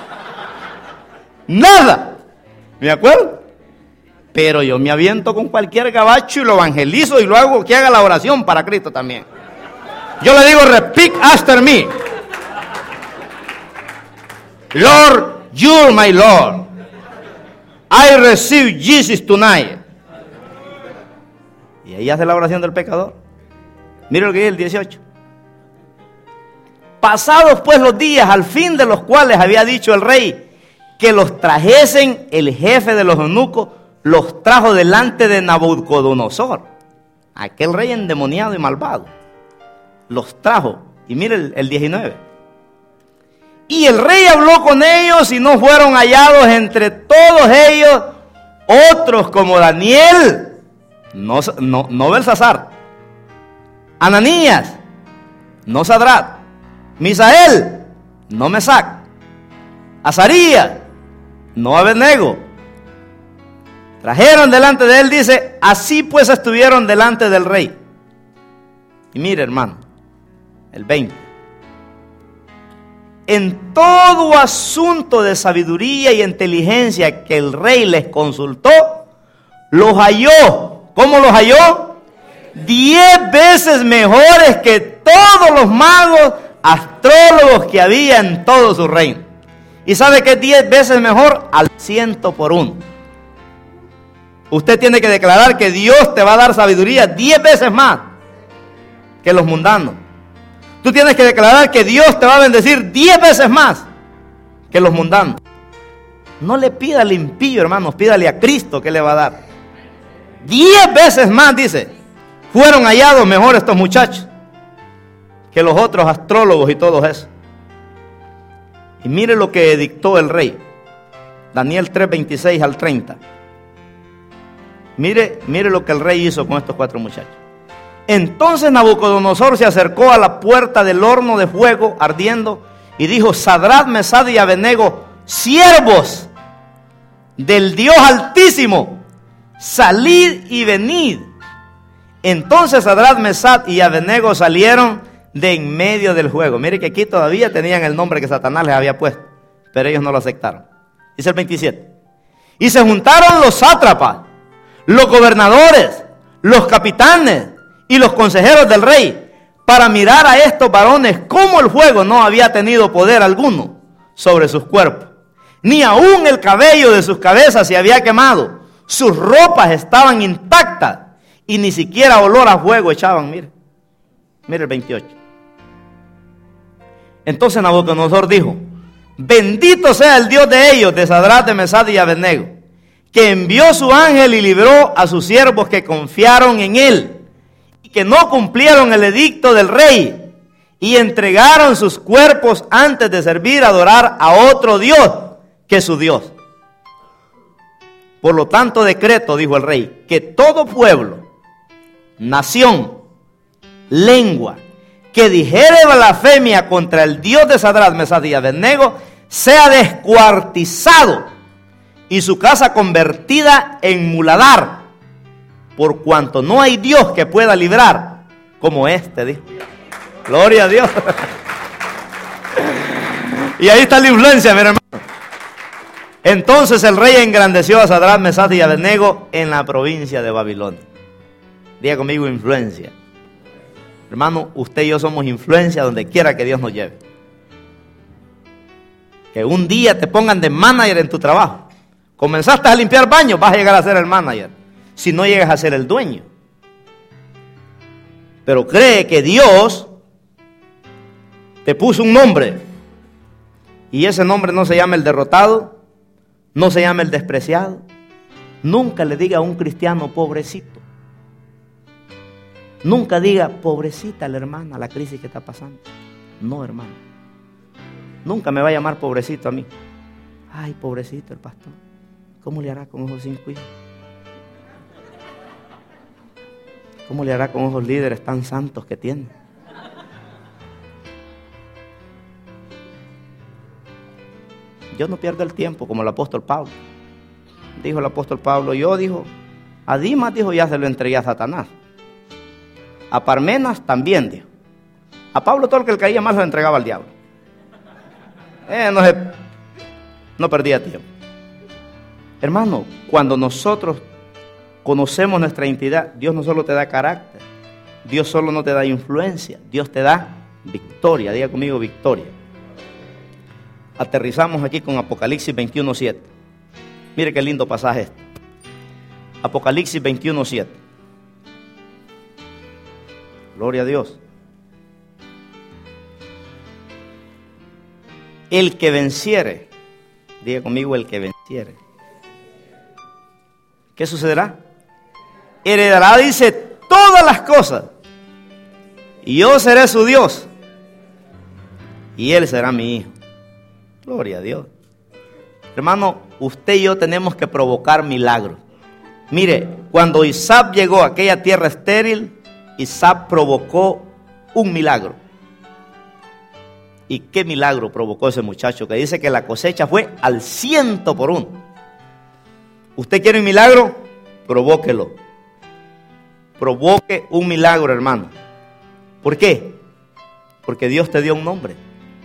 Nada. ¿Me acuerdo? Pero yo me aviento con cualquier gabacho y lo evangelizo y lo hago que haga la oración para Cristo también. Yo le digo, repeat after me. Lord, you're my Lord. I receive Jesus tonight. Y ahí hace la oración del pecador. Mire lo que dice el dieciocho. Pasados pues los días, al fin de los cuales había dicho el rey que los trajesen, el jefe de los eunucos los trajo delante de Nabucodonosor, aquel rey endemoniado y malvado. Los trajo. Y mire el, el diecinueve. Y el rey habló con ellos y no fueron hallados entre todos ellos otros como Daniel, no, no, no Belsasar, Ananías, no Sadrat, Misael, no Mesac, Azarías, no Abednego. Trajeron delante de él, dice, así pues estuvieron delante del rey. Y mire, hermano, el veinte. En todo asunto de sabiduría y inteligencia que el rey les consultó, los halló. ¿Cómo los halló? Diez veces mejores que todos los magos, astrólogos que había en todo su reino. ¿Y sabe qué es diez veces mejor? Al ciento por uno. Usted tiene que declarar que Dios te va a dar sabiduría diez veces más que los mundanos. Tú tienes que declarar que Dios te va a bendecir diez veces más que los mundanos. No le pida al impío, hermanos, pídale a Cristo que le va a dar. Diez veces más, dice, fueron hallados mejor estos muchachos que los otros astrólogos y todos esos. Y mire lo que dictó el rey. Daniel tres, veintiséis al treinta. Mire, mire lo que el rey hizo con estos cuatro muchachos. Entonces Nabucodonosor se acercó a la puerta del horno de fuego ardiendo y dijo: Sadrat, Mesad y Abednego, siervos del Dios Altísimo, salid y venid. Entonces Sadrat, Mesad y Abednego salieron de en medio del fuego. Mire que aquí todavía tenían el nombre que Satanás les había puesto, pero ellos no lo aceptaron. Dice el veintisiete. Y se juntaron los sátrapas, los gobernadores, los capitanes y los consejeros del rey para mirar a estos varones cómo el fuego no había tenido poder alguno sobre sus cuerpos, ni aún el cabello de sus cabezas se había quemado, sus ropas estaban intactas y ni siquiera olor a fuego echaban. Mire, mire el veintiocho. Entonces Nabucodonosor dijo: bendito sea el Dios de ellos, de Sadrat, de Mesad y Abednego, que envió su ángel y libró a sus siervos que confiaron en él y que no cumplieron el edicto del rey y entregaron sus cuerpos antes de servir, adorar a otro Dios que su Dios. Por lo tanto decreto, dijo el rey, que todo pueblo, nación, lengua, que dijere blasfemia contra el Dios de Sadrach, Mesach y Abednego, sea descuartizado y su casa convertida en muladar, por cuanto no hay Dios que pueda librar como este, dijo. Gloria a Dios. Y ahí está la influencia, mi hermano. Entonces el rey engrandeció a Sadrach, Mesach y Abednego en la provincia de Babilonia. Diga conmigo, influencia. Hermano, usted y yo somos influencia donde quiera que Dios nos lleve. Que un día te pongan de manager en tu trabajo. Comenzaste a limpiar baños, vas a llegar a ser el manager. Si no llegas a ser el dueño. Pero cree que Dios te puso un nombre. Y ese nombre no se llama el derrotado, no se llama el despreciado. Nunca le diga a un cristiano pobrecito. Nunca diga pobrecita la hermana, la crisis que está pasando. No, hermano. Nunca me va a llamar pobrecito a mí. Ay, pobrecito el pastor. ¿Cómo le hará con esos cinco hijos? ¿Cómo le hará con esos líderes tan santos que tiene? Yo no pierdo el tiempo como el apóstol Pablo. Dijo el apóstol Pablo, yo dijo, a Dimas dijo, ya se lo entregué a Satanás. A Parmenas también dijo. A Pablo todo el que le caía mal se lo entregaba al diablo. Eh, no, se, no perdía tiempo. Hermano, cuando nosotros conocemos nuestra identidad, Dios no solo te da carácter, Dios solo no te da influencia, Dios te da victoria. Diga conmigo, victoria. Aterrizamos aquí con Apocalipsis veintiuno siete. Mire qué lindo pasaje este. Apocalipsis veintiuno siete. Gloria a Dios. El que venciere, diga conmigo, el que venciere. ¿Qué sucederá? Heredará, dice, todas las cosas. Y yo seré su Dios. Y él será mi hijo. Gloria a Dios. Hermano, usted y yo tenemos que provocar milagros. Mire, cuando Isaac llegó a aquella tierra estéril, Isaac provocó un milagro. ¿Y qué milagro provocó ese muchacho? Que dice que la cosecha fue al ciento por uno. ¿Usted quiere un milagro? Provóquelo. Provoque un milagro, hermano. ¿Por qué? Porque Dios te dio un nombre.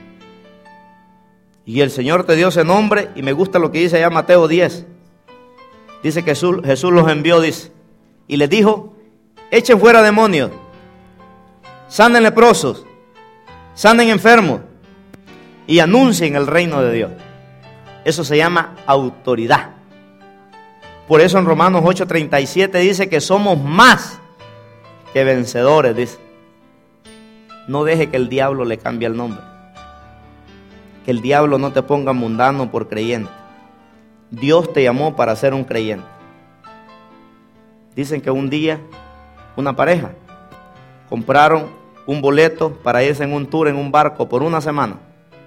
Y el Señor te dio ese nombre. Y me gusta lo que dice allá Mateo diez. Dice que Jesús, Jesús los envió, dice. Y les dijo, echen fuera demonios. Sanen leprosos. Sanen enfermos. Y anuncien el reino de Dios. Eso se llama autoridad. Por eso en Romanos ocho treinta y siete dice que somos más que vencedores, dice. No deje que el diablo le cambie el nombre. Que el diablo no te ponga mundano por creyente. Dios te llamó para ser un creyente. Dicen que un día una pareja compraron un boleto para irse en un tour en un barco por una semana.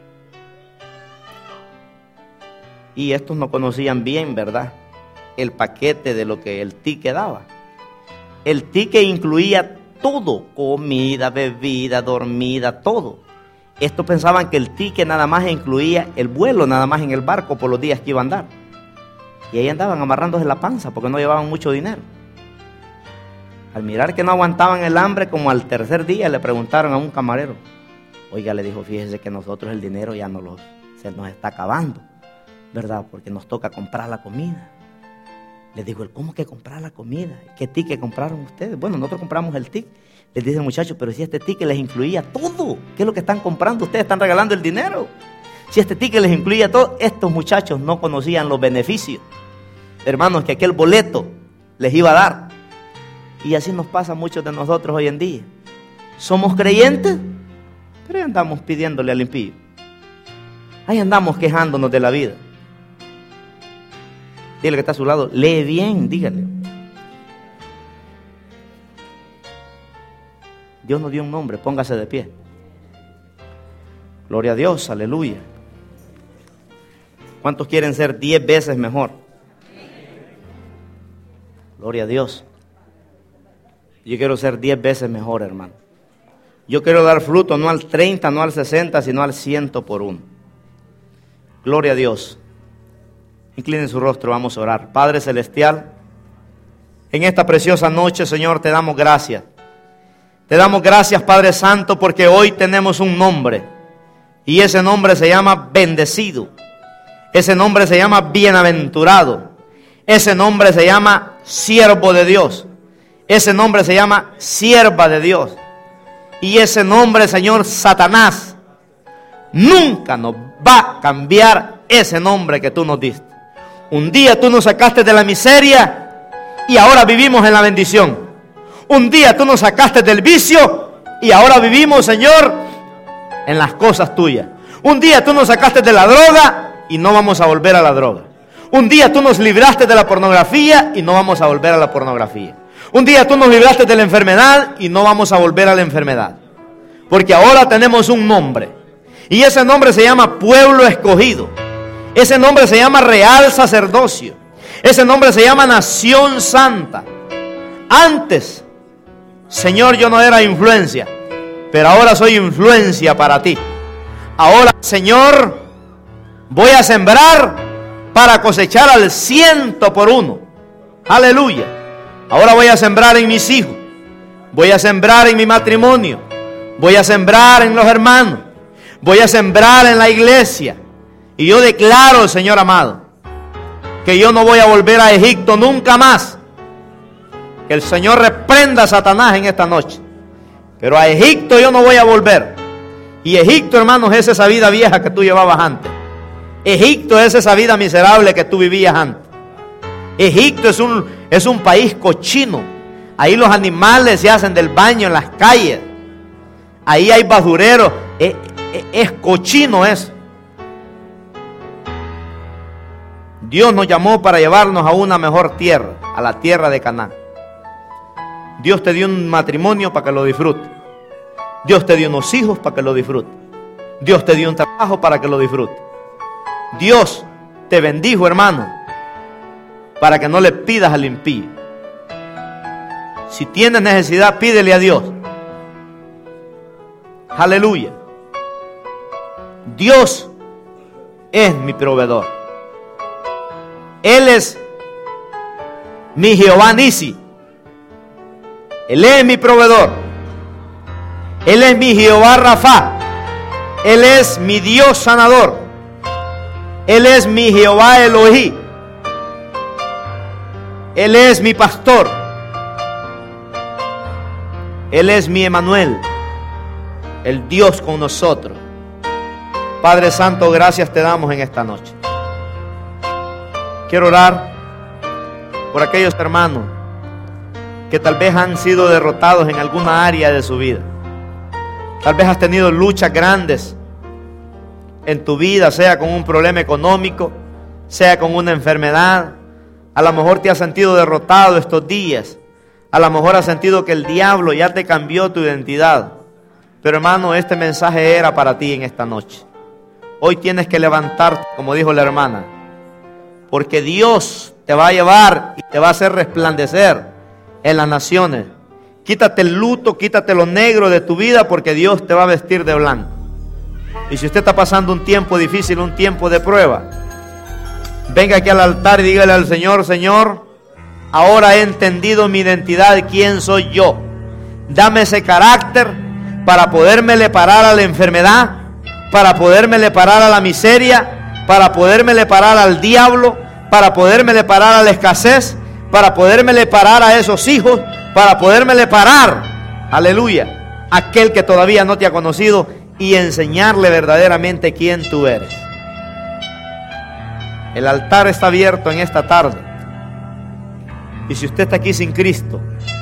Y estos no conocían bien, ¿verdad?, el paquete de lo que el ticket daba. El ticket incluía todo, comida, bebida, dormida, todo. Estos pensaban que el ticket nada más incluía el vuelo, nada más en el barco por los días que iban a andar. Y ahí andaban amarrándose la panza porque no llevaban mucho dinero. Al mirar que no aguantaban el hambre, como al tercer día le preguntaron a un camarero. Oiga, le dijo, fíjese que nosotros el dinero ya no lo, se nos está acabando, ¿verdad? Porque nos toca comprar la comida. Le dijo, ¿cómo que comprar la comida? ¿Qué ticket compraron ustedes? Bueno, nosotros compramos el ticket. Les dice el muchacho, pero si este ticket les incluía todo, ¿qué es lo que están comprando? Ustedes están regalando el dinero. Si este ticket les incluía todo, estos muchachos no conocían los beneficios, hermanos, que aquel boleto les iba a dar. Y así nos pasa a muchos de nosotros hoy en día. Somos creyentes, pero ahí andamos pidiéndole al impío. Ahí andamos quejándonos de la vida. Dígale que está a su lado, lee bien, dígale. Dios nos dio un nombre, póngase de pie. Gloria a Dios, aleluya. ¿Cuántos quieren ser diez veces mejor? Gloria a Dios. Yo quiero ser diez veces mejor, hermano. Yo quiero dar fruto no al treinta, no al sesenta, sino al ciento por uno. Gloria a Dios. Inclinen su rostro, vamos a orar. Padre Celestial, en esta preciosa noche, Señor, te damos gracias. Te damos gracias, Padre Santo, porque hoy tenemos un nombre. Y ese nombre se llama bendecido. Ese nombre se llama bienaventurado. Ese nombre se llama siervo de Dios. Ese nombre se llama sierva de Dios. Y ese nombre, Señor, Satanás, nunca nos va a cambiar ese nombre que tú nos diste. Un día tú nos sacaste de la miseria y ahora vivimos en la bendición. Un día tú nos sacaste del vicio y ahora vivimos, Señor, en las cosas tuyas. Un día tú nos sacaste de la droga y no vamos a volver a la droga. Un día tú nos libraste de la pornografía y no vamos a volver a la pornografía. Un día tú nos libraste de la enfermedad y no vamos a volver a la enfermedad. Porque ahora tenemos un nombre. Y ese nombre se llama pueblo escogido. Ese nombre se llama real sacerdocio. Ese nombre se llama nación santa. Antes, Señor, yo no era influencia, pero ahora soy influencia para ti. Ahora, Señor, voy a sembrar para cosechar al ciento por uno. Aleluya. Ahora voy a sembrar en mis hijos. Voy a sembrar en mi matrimonio. Voy a sembrar en los hermanos. Voy a sembrar en la iglesia. Y yo declaro, Señor amado, que yo no voy a volver a Egipto nunca más. Que el Señor reprenda a Satanás en esta noche. Pero a Egipto yo no voy a volver. Y Egipto, hermanos, es esa vida vieja que tú llevabas antes. Egipto es esa vida miserable que tú vivías antes. Egipto es un, es un país cochino. Ahí los animales se hacen del baño en las calles. Ahí hay basureros. Es, es, es cochino eso. Dios nos llamó para llevarnos a una mejor tierra, a la tierra de Canaán. Dios te dio un matrimonio para que lo disfrutes. Dios te dio unos hijos para que lo disfrutes. Dios te dio un trabajo para que lo disfrutes. Dios te bendijo, hermano, para que no le pidas al impío. Si tienes necesidad, pídele a Dios. Aleluya. Dios es mi proveedor. Él es mi Jehová Nisi. Él es mi proveedor. Él es mi Jehová Rafa. Él es mi Dios sanador. Él es mi Jehová Elohí. Él es mi pastor. Él es mi Emanuel, el Dios con nosotros. Padre Santo, gracias te damos en esta noche. Quiero orar por aquellos hermanos que tal vez han sido derrotados en alguna área de su vida. Tal vez has tenido luchas grandes en tu vida, sea con un problema económico, sea con una enfermedad. A lo mejor te has sentido derrotado estos días. A lo mejor has sentido que el diablo ya te cambió tu identidad. Pero hermano, este mensaje era para ti en esta noche. Hoy tienes que levantarte, como dijo la hermana, porque Dios te va a llevar y te va a hacer resplandecer en las naciones. Quítate el luto, quítate lo negro de tu vida, porque Dios te va a vestir de blanco. Y si usted está pasando un tiempo difícil, un tiempo de prueba, venga aquí al altar y dígale al Señor: Señor, ahora he entendido mi identidad, quién soy yo. Dame ese carácter para podérmele parar a la enfermedad, para podérmele parar a la miseria, para podérmele parar al diablo, para podérmele parar a la escasez, para podérmele parar a esos hijos, para podérmele parar, aleluya, a aquel que todavía no te ha conocido, y enseñarle verdaderamente quién tú eres. El altar está abierto en esta tarde. Y si usted está aquí sin Cristo,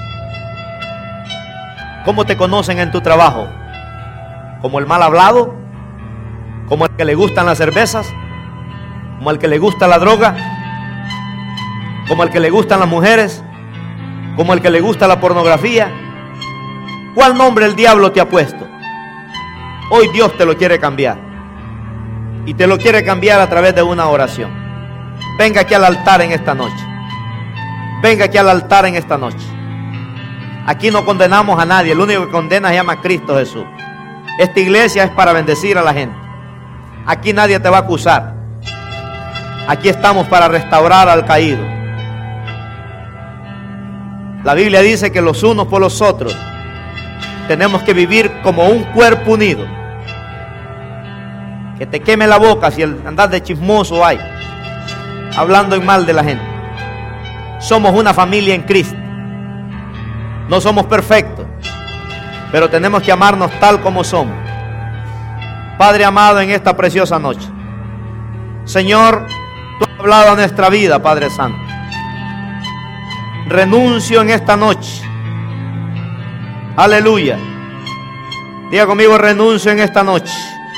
¿cómo te conocen en tu trabajo? ¿Como el mal hablado? ¿Como el que le gustan las cervezas? ¿Como el que le gusta la droga? ¿Como el que le gustan las mujeres? ¿Como el que le gusta la pornografía? ¿Cuál nombre el diablo te ha puesto? Hoy Dios te lo quiere cambiar. Y te lo quiere cambiar a través de una oración. Venga aquí al altar en esta noche. Venga aquí al altar en esta noche. Aquí no condenamos a nadie. El único que condena se llama Cristo Jesús. Esta iglesia es para bendecir a la gente. Aquí nadie te va a acusar. Aquí estamos para restaurar al caído. La Biblia dice que los unos por los otros tenemos que vivir como un cuerpo unido. Que te queme la boca si el andar de chismoso hay, hablando en mal de la gente. Somos una familia en Cristo. No somos perfectos, pero tenemos que amarnos tal como somos. Padre amado, en esta preciosa noche, Señor, tú has hablado a nuestra vida, Padre Santo. Renuncio en esta noche. Aleluya. Diga conmigo, renuncio en esta noche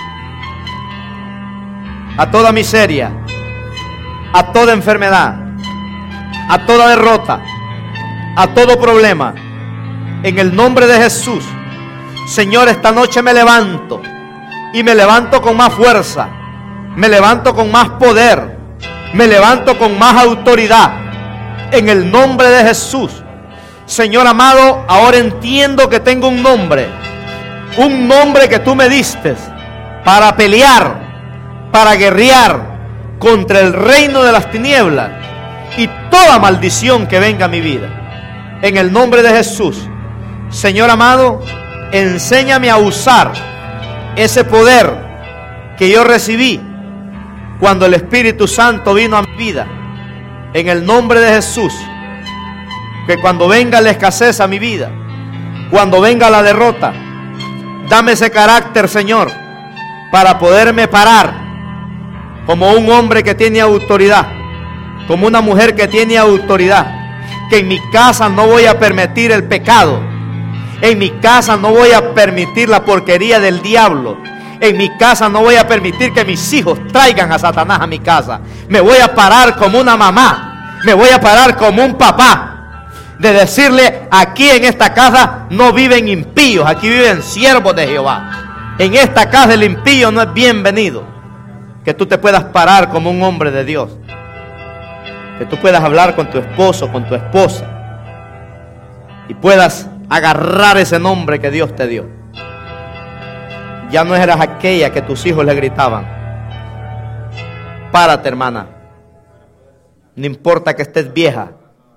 a toda miseria, a toda enfermedad, a toda derrota, a todo problema. En el nombre de Jesús, Señor, esta noche me levanto y me levanto con más fuerza, me levanto con más poder, me levanto con más autoridad. En el nombre de Jesús, Señor amado, ahora entiendo que tengo un nombre, un nombre que tú me diste para pelear, para guerrear contra el reino de las tinieblas y toda maldición que venga a mi vida. En el nombre de Jesús, Señor amado, enséñame a usar ese poder que yo recibí cuando el Espíritu Santo vino a mi vida. En el nombre de Jesús, que cuando venga la escasez a mi vida, cuando venga la derrota, dame ese carácter, Señor, para poderme parar como un hombre que tiene autoridad, como una mujer que tiene autoridad. Que en mi casa no voy a permitir el pecado. En mi casa no voy a permitir la porquería del diablo. En mi casa no voy a permitir que mis hijos traigan a Satanás a mi casa. Me voy a parar como una mamá. Me voy a parar como un papá. De decirle, aquí en esta casa no viven impíos. Aquí viven siervos de Jehová. En esta casa el impío no es bienvenido. Que tú te puedas parar como un hombre de Dios. Que tú puedas hablar con tu esposo, con tu esposa. Y puedas agarrar ese nombre que Dios te dio. Ya no eras aquella que tus hijos le gritaban. Párate, hermana. No importa que estés vieja.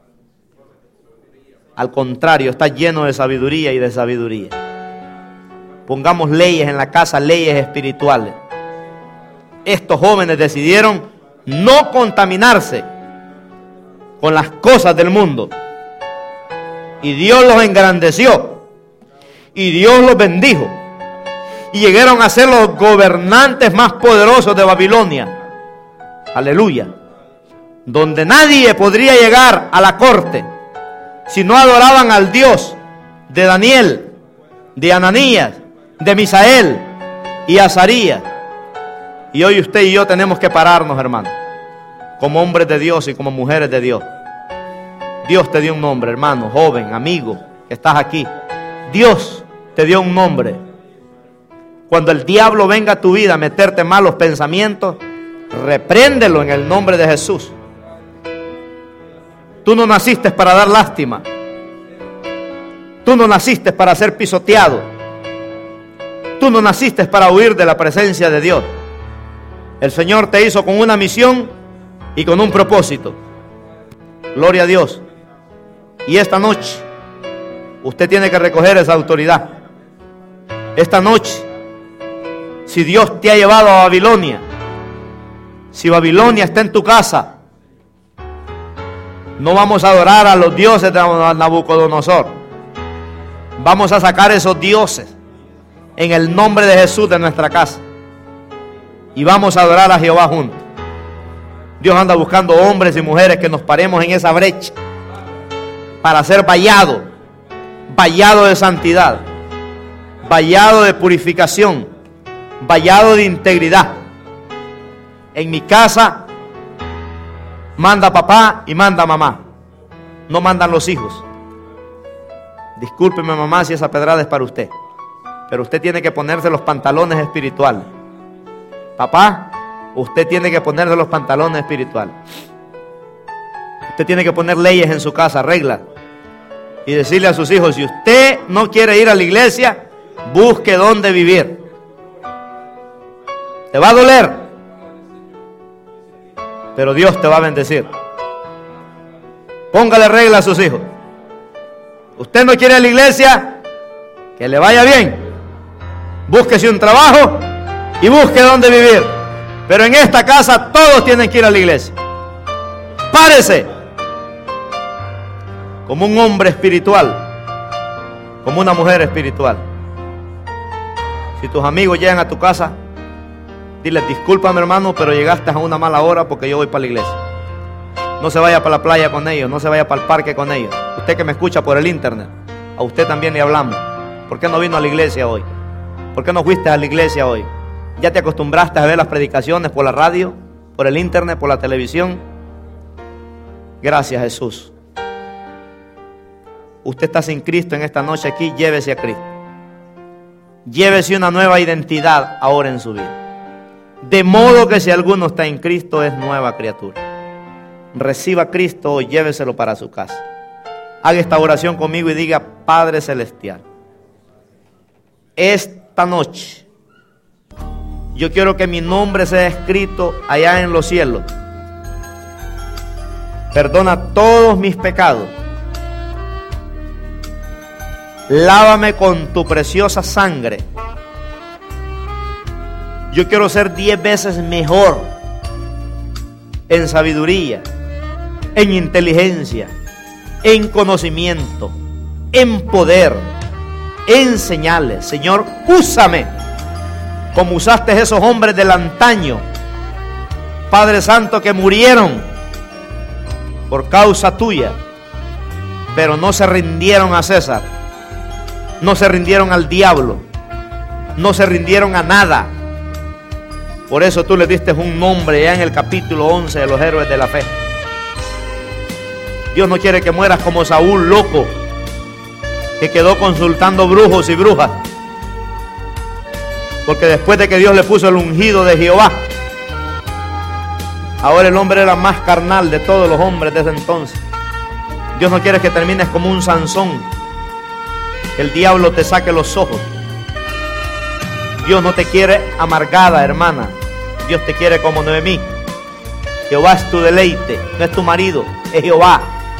Al contrario, estás lleno de sabiduría y de sabiduría. Pongamos leyes en la casa, leyes espirituales. Estos jóvenes decidieron no contaminarse con las cosas del mundo. Y Dios los engrandeció. Y Dios los bendijo. Y llegaron a ser los gobernantes más poderosos de Babilonia. Aleluya. Donde nadie podría llegar a la corte si no adoraban al Dios de Daniel, de Ananías, de Misael y Azarías. Y hoy usted y yo tenemos que pararnos, hermano, como hombres de Dios y como mujeres de Dios. Dios te dio un nombre, hermano, joven, amigo, que estás aquí. Dios te dio un nombre. Cuando el diablo venga a tu vida a meterte malos pensamientos, repréndelo en el nombre de Jesús. Tú no naciste para dar lástima. Tú no naciste para ser pisoteado. Tú no naciste para huir de la presencia de Dios. El Señor te hizo con una misión y con un propósito. Gloria a Dios. Y esta noche usted tiene que recoger esa autoridad. Esta noche, si Dios te ha llevado a Babilonia, si Babilonia está en tu casa, no vamos a adorar a los dioses de Nabucodonosor. Vamos a sacar esos dioses en el nombre de Jesús de nuestra casa. Y vamos a adorar a Jehová juntos. Dios anda buscando hombres y mujeres que nos paremos en esa brecha para ser vallado, vallado de santidad, vallado de purificación, vallado de integridad. En mi casa manda papá y manda mamá. No mandan los hijos. Discúlpeme, mamá, si esa pedrada es para usted. Pero usted tiene que ponerse los pantalones espirituales. Papá, usted tiene que ponerse los pantalones espirituales. Usted tiene que poner leyes en su casa, reglas. Y decirle a sus hijos, si usted no quiere ir a la iglesia, busque dónde vivir. Te va a doler, pero Dios te va a bendecir. Póngale reglas a sus hijos. Usted no quiere ir a la iglesia, que le vaya bien. Búsquese un trabajo y busque dónde vivir. Pero en esta casa todos tienen que ir a la iglesia. Párese como un hombre espiritual, como una mujer espiritual. Si tus amigos llegan a tu casa, diles, discúlpame hermano, pero llegaste a una mala hora porque yo voy para la iglesia. No se vaya para la playa con ellos, no se vaya para el parque con ellos. Usted que me escucha por el internet, a usted también le hablamos. ¿Por qué no vino a la iglesia hoy? ¿Por qué no fuiste a la iglesia hoy? ¿Ya te acostumbraste a ver las predicaciones por la radio, por el internet, por la televisión? Gracias, Jesús. Usted está sin Cristo en esta noche aquí, llévese a Cristo. Llévese una nueva identidad ahora en su vida. De modo que si alguno está en Cristo es nueva criatura. Reciba a Cristo hoy, lléveselo para su casa. Haga esta oración conmigo y diga, Padre Celestial, esta noche yo quiero que mi nombre sea escrito allá en los cielos. Perdona todos mis pecados. Lávame con tu preciosa sangre. Yo quiero ser diez veces mejor en sabiduría, en inteligencia, en conocimiento, en poder, en señales. Señor, úsame como usaste a esos hombres del antaño, Padre Santo, que murieron por causa tuya, pero no se rindieron a César, no se rindieron al diablo, no se rindieron a nada. Por eso tú le diste un nombre ya en el capítulo once de los héroes de la fe. Dios no quiere que mueras como Saúl, loco, que quedó consultando brujos y brujas. Porque después de que Dios le puso el ungido de Jehová, ahora el hombre era más carnal de todos los hombres desde entonces. Dios no quiere que termines como un Sansón, que el diablo te saque los ojos. Dios no te quiere amargada, hermana. Dios te quiere como Noemí. Jehová es tu deleite, no es tu marido, es Jehová.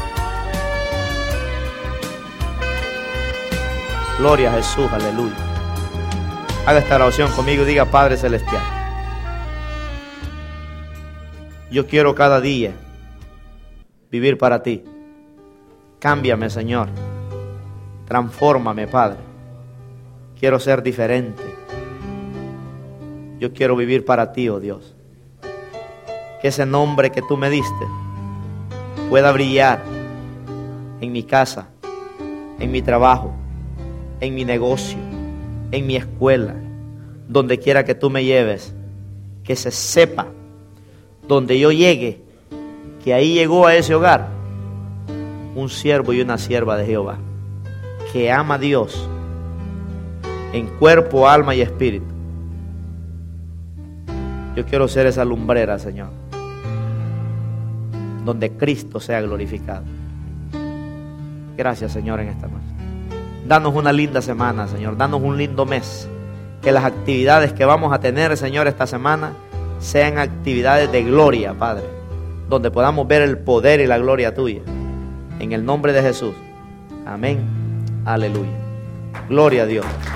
Gloria a Jesús, aleluya. Haga esta oración conmigo y diga, Padre Celestial, yo quiero cada día vivir para ti. Cámbiame, Señor. Transfórmame, Padre. Quiero ser diferente. Yo quiero vivir para ti, oh Dios. Que ese nombre que tú me diste pueda brillar en mi casa, en mi trabajo, en mi negocio, en mi escuela, donde quiera que tú me lleves. Que se sepa, donde yo llegue, que ahí llegó a ese hogar un siervo y una sierva de Jehová, que ama a Dios en cuerpo, alma y espíritu. Yo quiero ser esa lumbrera, Señor, donde Cristo sea glorificado. Gracias, Señor, en esta noche. Danos una linda semana, Señor. Danos un lindo mes. Que las actividades que vamos a tener, Señor, esta semana sean actividades de gloria, Padre, donde podamos ver el poder y la gloria tuya. En el nombre de Jesús. Amén. Aleluya. Gloria a Dios.